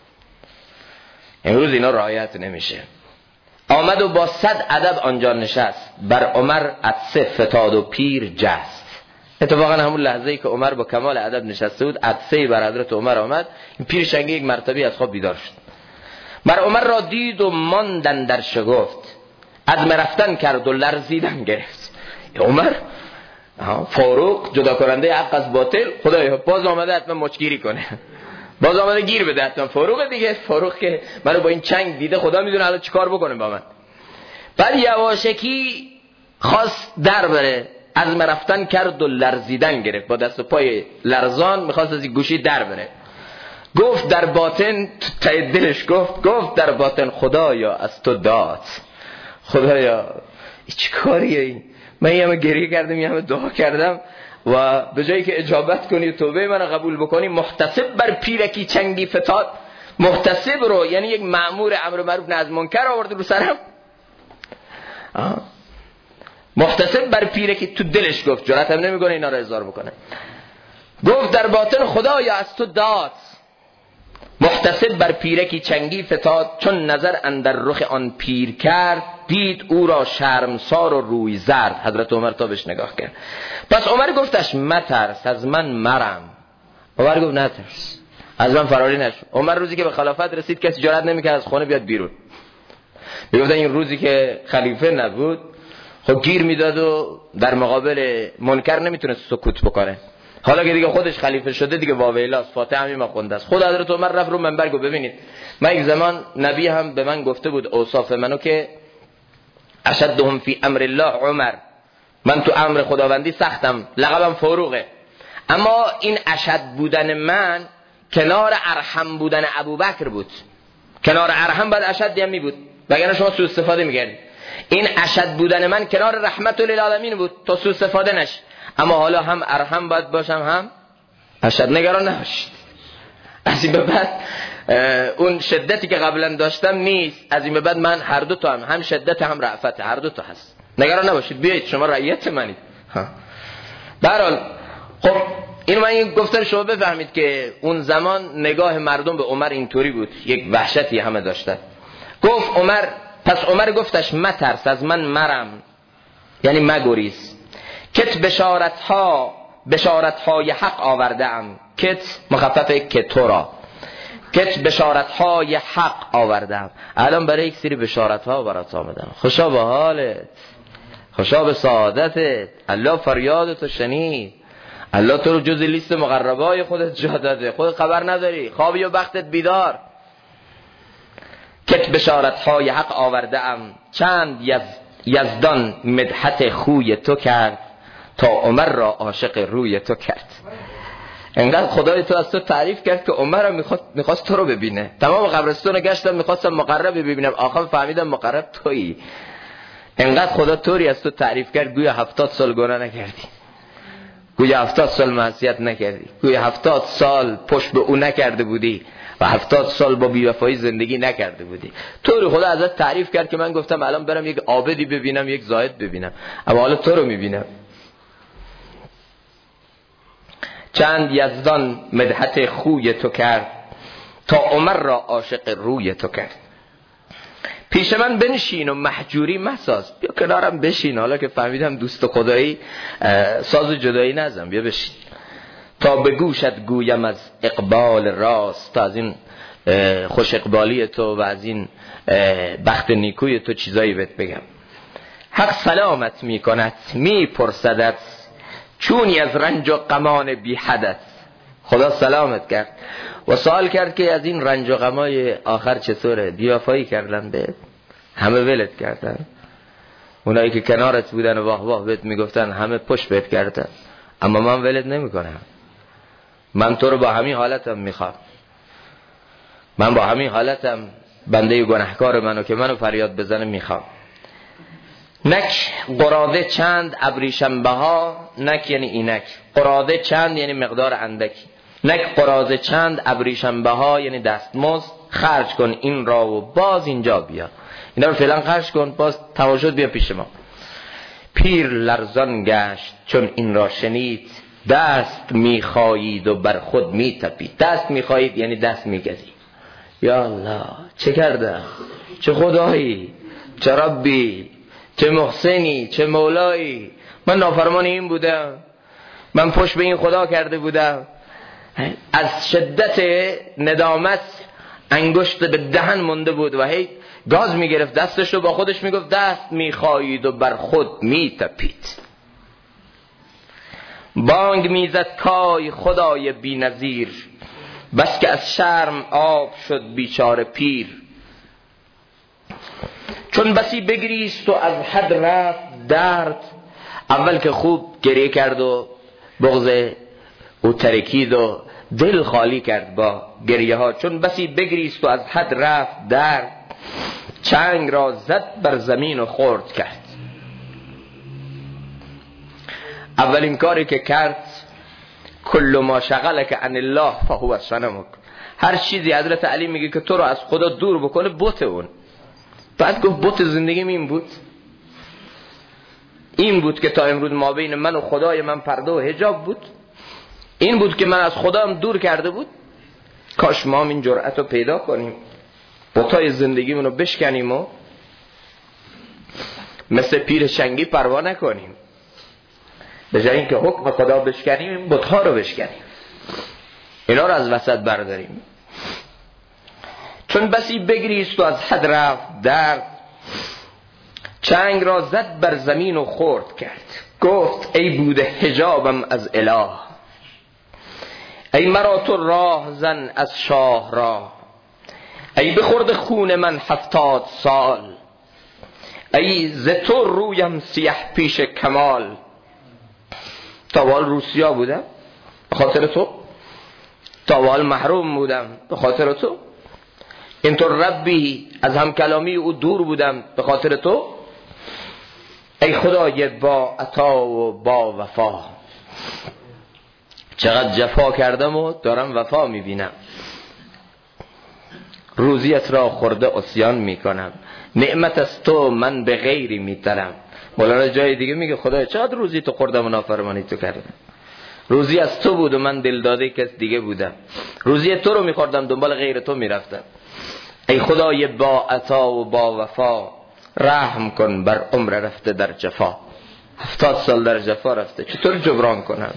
امروز اینا رعایت نمیشه. آمد و با 100 ادب آنجا نشست، بر عمر عطسه فتاد و پیر جست. اتفاقا همون لحظه‌ای که عمر با کمال ادب نشسته بود، عطسه بر حضرت عمر آمد. این پیر شنگه یک مرتبه از خواب بیدار شد. بر عمر را دید و ماندن در شگفت، عزم رفتن کرد و لرزیدن گرفت. عمر فاروق جدا کننده حق از باطل، خدایا باز آمده حتما مچگیری کنه، باز آمده گیر بده حتما. فاروق دیگه، فاروق که منو با این چنگ دیده، خدا میدونه الان چیکار بکنه با من. بعد یواشکی خواست در بره، عزم رفتن کرد و لرزیدن گرفت، با دست و پای لرزان میخواست از این گوشی در بره. گفت در باطن، ته دلش گفت در باطن خدایا از تو داد. خدایا چه کاریه این؟ من یه همه گریه کردم، یه همه دعا کردم و به جایی که اجابت کنی توبه منو قبول بکنی، محتسب بر پیرکی چنگی فتاد. محتسب رو یعنی یک مأمور امر معروف نهی از منکر آورده رو سرم. محتسب بر پیرکی، تو دلش گفت، جرأت هم نمیکنه اینا رو اظهار بکنه. گفت در باطن خدایا از تو داد. محتسب بر پیرکی چنگی فتاد، چون نظر اندر رخ آن پیر کرد، دید او را شرمسار و روی زرد. حضرت عمر تا بهش نگاه کرد. پس عمر گفتش مترس از من مرم. عمر گفت نترس از من فراری نشو. عمر روزی که به خلافت رسید کسی جرئت نمیکرد از خونه بیاد بیرون. میگفتن این روزی که خلیفه نبود خب گیر میداد و در مقابل منکر نمیتونه سکوت بکنه. حالا که دیگه خودش خلیفه شده دیگه واویلاست، فاتحه همین خونده است. خود حضرت عمر رفت رو منبر گفت ببینید من یک زمان نبی هم به من گفته بود اوصاف منو که اشدهم فی امر الله عمر، من تو امر خداوندی سختم، لقبم فاروقه. اما این اشد بودن من کنار ارحم بودن ابوبکر بود. کنار ارحم بعد اشد هم می بود، وگرنه شما سوء استفاده می‌کردید. این اشد بودن من کنار رحمت للعالمین بود تا سوء استفاده نشه. اما حالا هم ارحم باید باشم هم اشد. نگران نباشید، از این به بعد اون شدتی که قبلا داشتم نیست. از این به بعد من هر دو تا هم شدت هم رأفت، هر دو تا هست. نگران نباشید، بیایید شما رعیت منید. به هر حال خب اینو من گفتم شما بفهمید که اون زمان نگاه مردم به عمر اینطوری بود، یک وحشتی همه داشتن. گفت عمر، پس عمر گفتش مترس از من مرم، یعنی مگریز. کت بشارت‌های حق آورده‌ام. کت مخفف کتو را، کت بشارت‌های حق آورده‌ام. الان برای یک سری بشارت‌ها برات آمدم. خوشا به حالت، خوشا به سعادتت، الله فریادتو شنید، الله تو رو جز لیست مقربای خودت جا داده، خودت خبر نداری، خوابی و بختت بیدار. کت بشارت‌های حق آورده‌ام، چند یزدان مدحت خوی تو کرد، تا عمر را عاشق روی تو کرد. انقدر خدای تو از تو تعریف کرد که عمر هم میخواست تو رو ببینه. تمام قبرستون گشتم میخواستم مقرب ببینم، آخر فهمیدم مقرب تویی. انقدر خدا طوری از تو تعریف کرد گویا 70 سال گناه نکردی، گویا 70 سال معصیت نکردی، گویا 70 سال پشت به او نکرده بودی و 70 سال با بی‌وفایی زندگی نکرده بودی. طوری خدا ازت تعریف کرد که من گفتم الان برم یک عابدی ببینم، یک زاهد ببینم، اما حالا تو رو میبینم. چند یزدان مدحت خوی تو کرد، تا عمر را عاشق روی تو کرد. پیش من بنشین و محجوری مساز. بیا کنارم بشین، حالا که فهمیدم دوست خدایی ساز جدایی نزن، بیا بشین. تا به گوشت گویم از اقبال راست، تا از این خوش اقبالی تو و از این بخت نیکوی تو چیزایی بهت بگم. حق سلامت می کند می پرسدت، چونی از رنج و غمان بی حدت. خدا سلامت کرد و سوال کرد که از این رنج و غمای آخر چطوره؟ بی‌وفایی کردن به همه ولت کردن، اونایی که کنارت بودن و واه واه بهت میگفتن همه پشت بهت کردن، اما من ولت نمیکنم. من تو رو با همین حالتم میخوام، من با همین حالتم بنده گناهکار منو که منو فریاد بزنه میخوام. نک قراده چند ابریشم بها، نک یعنی اینک، قراده چند یعنی مقدار اندکی، نک قراده چند ابریشم بها یعنی دستمزد، خرج کن این را و باز اینجا بیا. اینا رو فعلا خرج کن، باز تمام شد بیا پیش ما. پیر لرزان گشت چون این را شنید، دست میخوایید و بر خود میتپید. دست میخوایید یعنی دست میگزید. یا الله چه کردم، چه خدایی، چه ربی، چه محسنی، چه مولایی. من نافرمان این بودم، من پشت به این خدا کرده بودم. از شدت ندامت انگشت به دهن مونده بود و هی گاز میگرفت دستش رو، با خودش میگفت دست میخوایید و بر خود میتپید. بانگ میزد کای خدای بی نظیر، بس که از شرم آب شد بیچاره پیر. چون بسی بگریست و از حد رفت درد، اول که خوب گریه کرد و بغض او ترکید و دل خالی کرد با گریه ها. چون بسی بگریست و از حد رفت درد، چنگ را زد بر زمین و خورد کرد. اولین کاری که کرد کل ما شغلک عن الله فهو صنمک. هر چیزی حضرت علی میگه که تو رو از خدا دور بکنه بت اون. بعد گفت بت زندگیم این بود که تا امروز ما بین من و خدای من پرده و حجاب بود. این بود که من از خدام دور کرده بود. کاش ما این جرأت رو پیدا کنیم، بتای زندگیمون رو بشکنیم و مثل پیر شنگی پروا نکنیم. به جای اینکه حکم خدا بشکنیم این بتها رو بشکنیم، اینا رو از وسط برداریم. چون بسی بگریست و از حد رفت درد، چنگ را زد بر زمین و خورد کرد. گفت ای بوده حجابم از اله، ای مرا تو راه زن از شاه را. ای بخورد خون من 70 سال، ای ز تو رویم سیه پیش کمال. تاوال روسیا بودم به خاطر تو، تاوال محروم بودم به خاطر تو، اینطور ربی از هم کلامی او دور بودم به خاطر تو. ای خدای با عطا و با وفا، چقدر جفا کردم و دارم وفا میبینم. روزیت را خورده عصیان میکنم، نعمت از تو من به غیری میترم. مولانا جای دیگه میگه خدای چقدر روزی تو خوردم و نافرمانی تو کردم. روزی از تو بود و من دلداده کس دیگه بودم. روزی تو رو میخوردم دنبال غیر تو میرفتم. ای خدای با عطا و با وفا، رحم کن بر عمر رفته در جفا. 70 سال در جفا رفته، چطور جبران کنم؟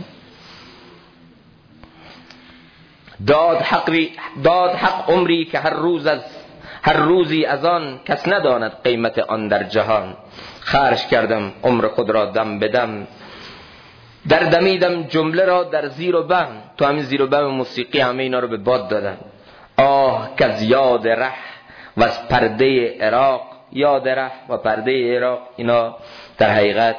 داد حق عمری که هر روزی از آن کس نداند قیمت آن در جهان. خرج کردم عمر خود را دم بدم، در دمیدم جمله را در زیر و بم. تو همین زیر و بم موسیقی همه اینا رو به باد دادن. آه که از یاد ره و از پرده عراق. یاد ره و پرده عراق اینا در حقیقت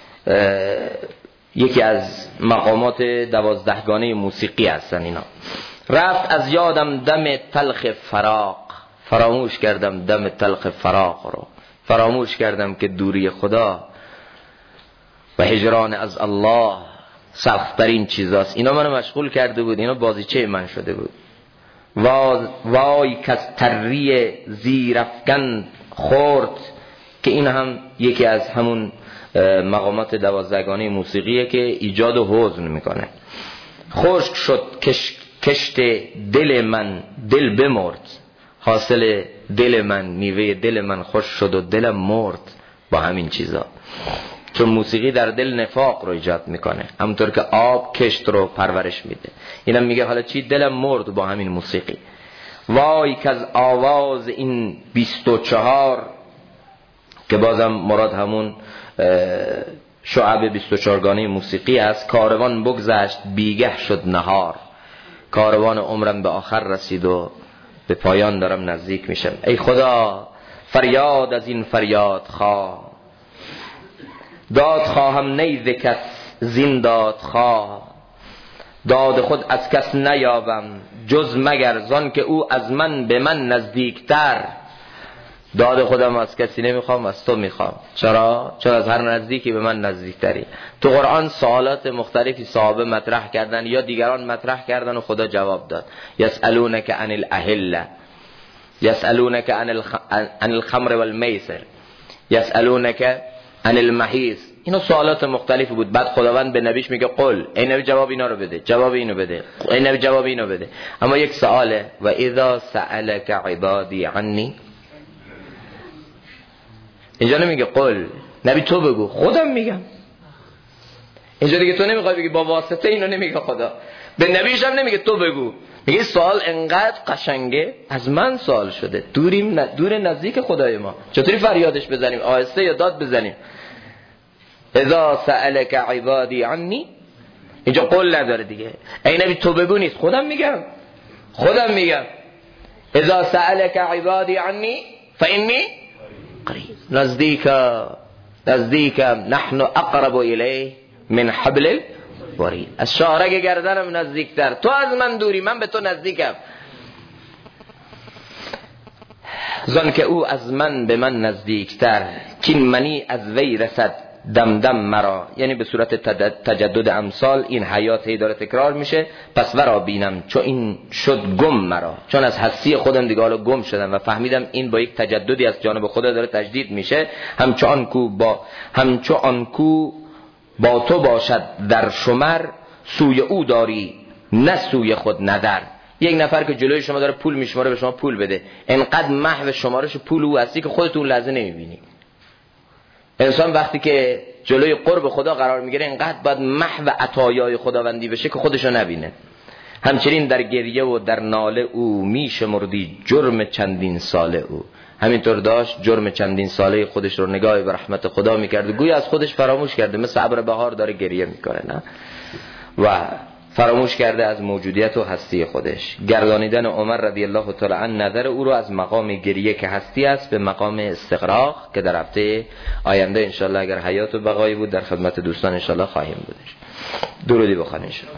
یکی از مقامات 12گانه موسیقی هستن. اینا رفت از یادم دم تلخ فراق. فراموش کردم دم تلخ فراق رو، فراموش کردم که دوری خدا و هجران از الله سخت‌ترین چیزاست. اینا منو مشغول کرده بود، اینا بازیچه من شده بود. وای که از تری زیرافکن خورد، که این هم یکی از همون مقامات 12گانه موسیقیه که ایجاد و حزن میکنه. خشک شد کشت دل من، دل بمرد. حاصل دل من، میوه دل من خوش شد و دلم مرد با همین چیزا. چون موسیقی در دل نفاق رو ایجاد میکنه، همونطور که آب کشت رو پرورش میده. اینم میگه حالا چی؟ دلم مرد با همین موسیقی. وای که از آواز این 24، که بازم مراد همون شعب 24گانه موسیقی است. کاروان بگذشت بیگه شد نهار، کاروان عمرم به آخر رسید و به پایان دارم نزدیک میشم. ای خدا فریاد از این فریاد خواه، داد خواهم نیز کس زین داد خواه. داد خود از کس نیابم جز مگر زان که او از من به من نزدیکتر. داد خودم از کسی نمیخوام، از تو میخوام. چرا؟ چون از هر نزدیکی به من نزدیکتری. تو قرآن سوالات مختلفی صحابه مطرح کردن یا دیگران مطرح کردن و خدا جواب داد. یسألونک عن الاهله، یسألونک عن الخمر والمیسر، یسألونک عن المحیض. اینا سوالات مختلفی بود. بعد خداوند به نبیش میگه قل، ای نبی جواب اینا رو بده، جواب اینو بده، ای نبی جواب اینو بده. اما یک سواله، و اذا سألک عبادی عنی، اینجا نمیگه قل نبی تو بگو، خودم میگم. اینجا دیگه تو نمیخوای بگی، با واسطه اینو نمیگه خدا، به نبیش هم نمیگه تو بگو، میگه سوال انقدر قشنگه از من سوال شده، دور نزدیک خدای ما، چطوری فریادش بزنیم؟ آهسته یا داد بزنیم؟ اذا سألک عبادی عنی، اینجا قول نداره دیگه. ای نبی تو بگو نیست، خودم میگم. اذا سألک عبادی عنی فإنی قریب، نزدیکم، نحن اقرب الیه من حبل الورید. از شارک گردنم نزدیکتر، تو از من دوری، من به تو نزدیکم. زن که او از من به من نزدیکتر، کین منی از وی رسد دمدم مرا. یعنی به صورت تجدد امثال این حیات هی داره تکرار میشه. پس ورا بینم چون این شد گم مرا، چون از هستی خودم دیگه حالا گم شدم و فهمیدم این با یک تجددی از جانب خدا داره تجدید میشه. همچو آن کو با تو باشد در شمر، سوی او داری نه سوی خود ندر. یک نفر که جلوی شما داره پول میشماره به شما پول بده، انقدر محو شمارش پول او هستی که خودتون لحظه نمیبینی. انسان وقتی که جلوی قرب خدا قرار میگیره انقدر باید محو عطایای خداوندی بشه که خودشو نبینه. همچنین در گریه و در ناله او میشمردی جرم چندین ساله او. همینطور داشت جرم چندین ساله خودش رو نگاه به رحمت خدا میکرد، گویا از خودش فراموش کرده، مثل ابر بهار داره گریه میکنه، نه؟ و فراموش کرده از موجودیت و هستی خودش. گردانیدن عمر رضی الله تعالی عنه نظر او رو از مقام گریه که هستی است به مقام استغراق که در هفته آینده انشالله اگر حیات و بقایی بود در خدمت دوستان انشالله خواهیم بودش. درودی بخوان انشالله.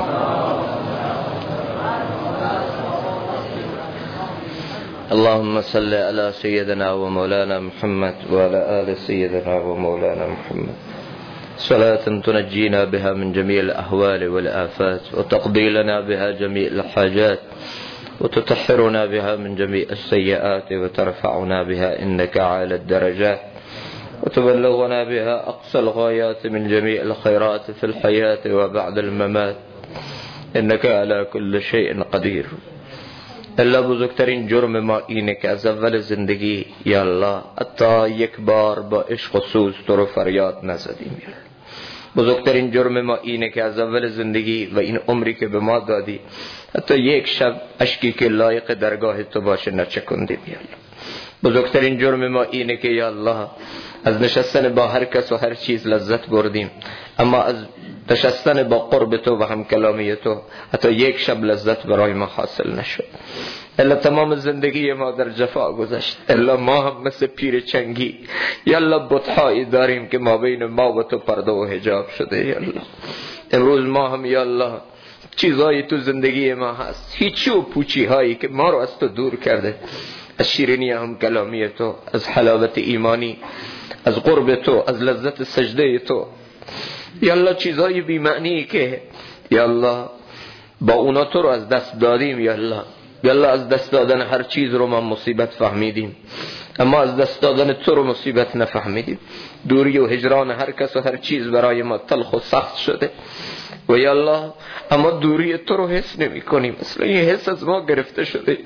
اللهم صل على سيدنا ومولانا محمد وعلى آل سيدنا ومولانا محمد صلاة تنجينا بها من جميع الأهوال والآفات وتقضي لنا بها جميع الحاجات وتطهرنا بها من جميع السيئات وترفعنا بها إنك على الدرجات وتبلغنا بها أقصى الغايات من جميع الخيرات في الحياة وبعد الممات إنك على كل شيء قدير. الله بزرگترین جرم ما اینه که از اول زندگی یا الله حتی یک بار با عشق و سوز تو رو فریاد نزدیم. بزرگترین جرم ما اینه که از اول زندگی و این عمری که به ما دادی حتی یک شب اشکی که لایق درگاه تو باشه نچکندیم. یا الله بزرگترین جرم ما اینه که یا الله از نشستن با هر کس و هر چیز لذت بردیم، اما از نشستن با قرب تو و هم کلامی تو حتی یک شب لذت برای ما حاصل نشد. الا تمام زندگی ما در جفا گذشت. الا ما هم مثل پیر چنگی یا الله بت‌هایی داریم که ما بین ما و تو پرده و حجاب شده. یا الله امروز ما هم یا الله چیزایی تو زندگی ما هست، هیچی و پوچی هایی که ما رو از تو دور کرده، از شیرینی هم کلامی تو، از حلاوت ایمانی، از قرب تو، از لذت سجده تو. یا الله چیزهای بی معنی که یا الله با اونا تو رو از دست دادیم. یا الله از دست دادن هر چیز رو ما مصیبت فهمیدیم، اما از دست دادن تو رو مصیبت نفهمیدیم. دوری و هجران هر کس و هر چیز برای ما تلخ و سخت شده و یا الله اما دوری تو رو حس نمی کنیم. اصلا این حس از ما گرفته شده.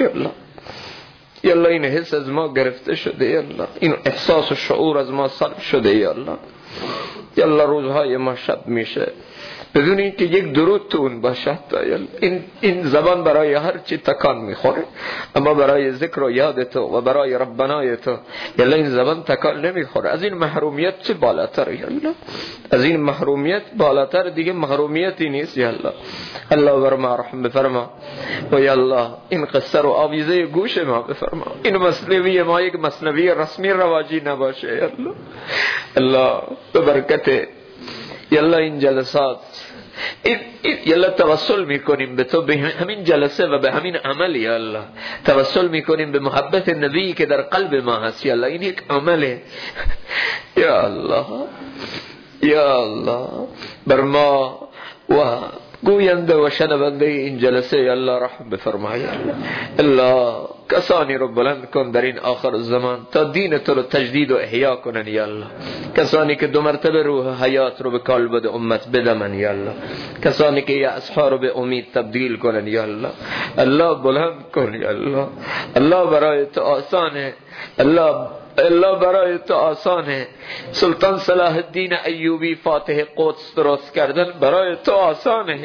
یا الله این حس از ما گرفته شده. یا الله این احساس و شعور از ما سلب شده. یا الله روزهای ما شب میشه بدون اینکه یک درود تو اون باشه. این زبان برای هر چی تکان میخوره، اما برای ذکر و یاد تو و برای ربنای تو یلا این زبان تکان نمیخوره. از این محرومیت چه بالاتر؟ یلا از این محرومیت بالاتر دیگه محرومیتی نیست. یلا الله بر ما رحم بفرما و یلا این قصه رو آویزه گوش ما بفرما. این مثنوی ما یک مثنوی رسمی رواجی نباشه. یلا الله به برکت یلا این جلسات یا الله توسل میکنیم به تو، به همین جلسه و به همین عمل یا الله توسل میکنیم به محبت نبی که در قلب ما هست یا الله. این یک عمله یا الله، یا الله بر ما و گوینده و شنونده این جلسه یا الله رحم بفرمای. الله کسانی رو بلند کن در این آخر الزمان تا دین تو رو تجدید و احیا کنن یا الله. کسانی که دو مرتبه روح حیات رو به کالبد امت بدمن یا الله. کسانی که یأسها رو به امید تبدیل کنن یا الله. الله بلند کن یا الله. الله برای تو آسانه، الله برای تو آسانه. سلطان صلاح الدین ایوبی فاتح قدس درست کردن برای تو آسانه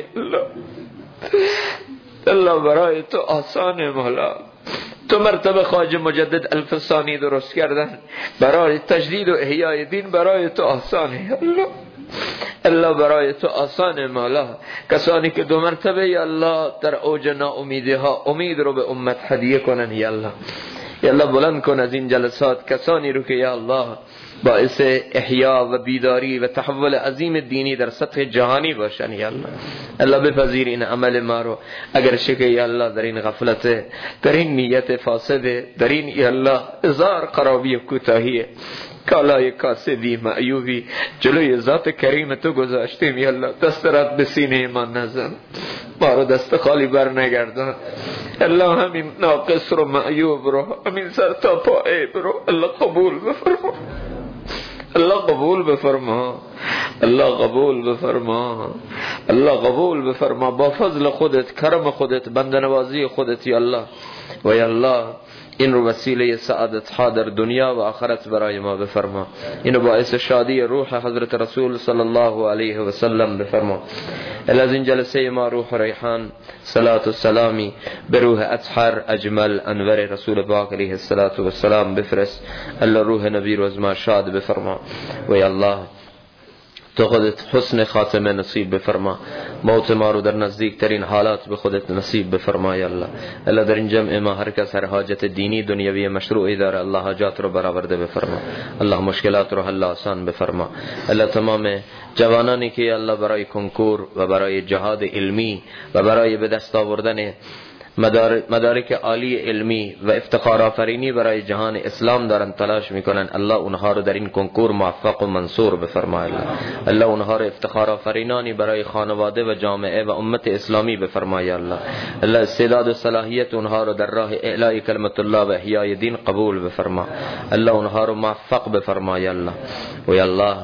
الله برای تو آسانه مولا. تو مرتبه خواجه مجدد الفسانی درست کردن برای تجدید و احیای دین برای تو آسانه الله. الله برای تو آسانه مولا. کسانی که دو مرتبه یا الله در اوج ناامیدی ها امید رو به امت هدیه کنن یا الله. یا الله بلند کن از این جلسات کسانی رو که یا الله باعث احیا و بیداری و تحول عظیم دینی در سطح جهانی باشن یا الله. الله بپذیر این عمل ما رو، اگر شکه یا الله در این غفلت، در این نیت فاسده، در این یا الله هزار خرابی و کوتاهی کالای کاسدی معیوبی جلوی ذات کریم تو گذاشتیم یا الله. دست رات به سینه ما نزن، ما رو دست خالی بر نگردان الله. همین ناقص رو معیوب رو همین سر تا پا عیب رو الله قبول بفرما، الله قبول بفرما، الله قبول بفرما، الله قبول بفرما. با فضل خودت، کرم خودت، بندنوازی خودت یا الله. و یا الله این رو وسیله سعادت ها در دنیا و آخرت برای ما بفرما. اینو باعث شادی روح حضرت رسول صلی الله علیه و سلم بفرما. از این جلسه ما روح ریحان صلات و سلامی به روح اطهر اجمل انور رسول پاک علیه الصلاة و السلام بفرست. الله روح نبی رو از ما شاد بفرما. و یا الله تو خودت حسن خاتمه نصیب بفرما. موت ما رو در نزدیک ترین حالات به خودت نصیب بفرما یا الله. الله در این جمع ما هر کس هر حاجت دینی دنیوی مشروعی داره الله حاجات رو برآورده بفرما. الله مشکلات رو حل آسان بفرما. الله تمام جوانانی که الله برای کنکور و برای جهاد علمی و برای به دست آوردن مدارک عالی علمی و افتخار آفرینی برای جهان اسلام دارن تلاش میکنن الله اونها رو در این کنکور موفق و منصور بفرما الله. الله اونها رو افتخار آفرینانی برای خانواده و جامعه و امت اسلامی بفرما یا الله. الله استعداد و صلاحیت اونها رو در راه اعلاء کلمت الله و احیای دین قبول بفرما. الله اونها رو موفق بفرما یا الله. و یا الله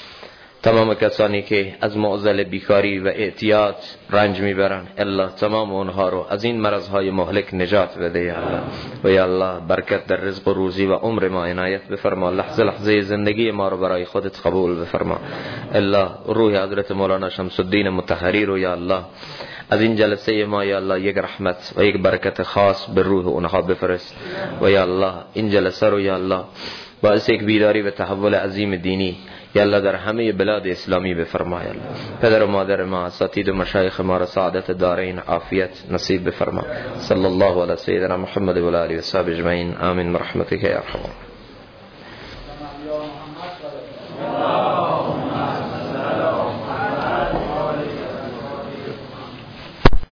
تمام کسانی که از معضل بیکاری و اعتیاد رنج میبرن الله تمام اونها رو از این مرضهای مهلک نجات بده یا الله. و یا الله برکت در رزق و روزی و عمر ما عنایت بفرما. لحظه لحظه زندگی ما رو برای خودت قبول بفرما. الله روح حضرت مولانا شمس الدین مطهری رو یا الله از این جلسه ما یا الله یک رحمت و یک برکت خاص به روح اونها بفرست. و یا الله این جلسه رو یا الله باعث یک بیداری و تحول عظیم دینی یا الله در همه بلاد اسلامی بفرما یا الله. پدر و مادر ما، اساتید و مشایخ ما را سعادت دارین عافیت نصیب بفرما. صلی الله علی سیدنا محمد و آله و صحبه اجمعین. آمین برحمتک یا ارحم الراحمین.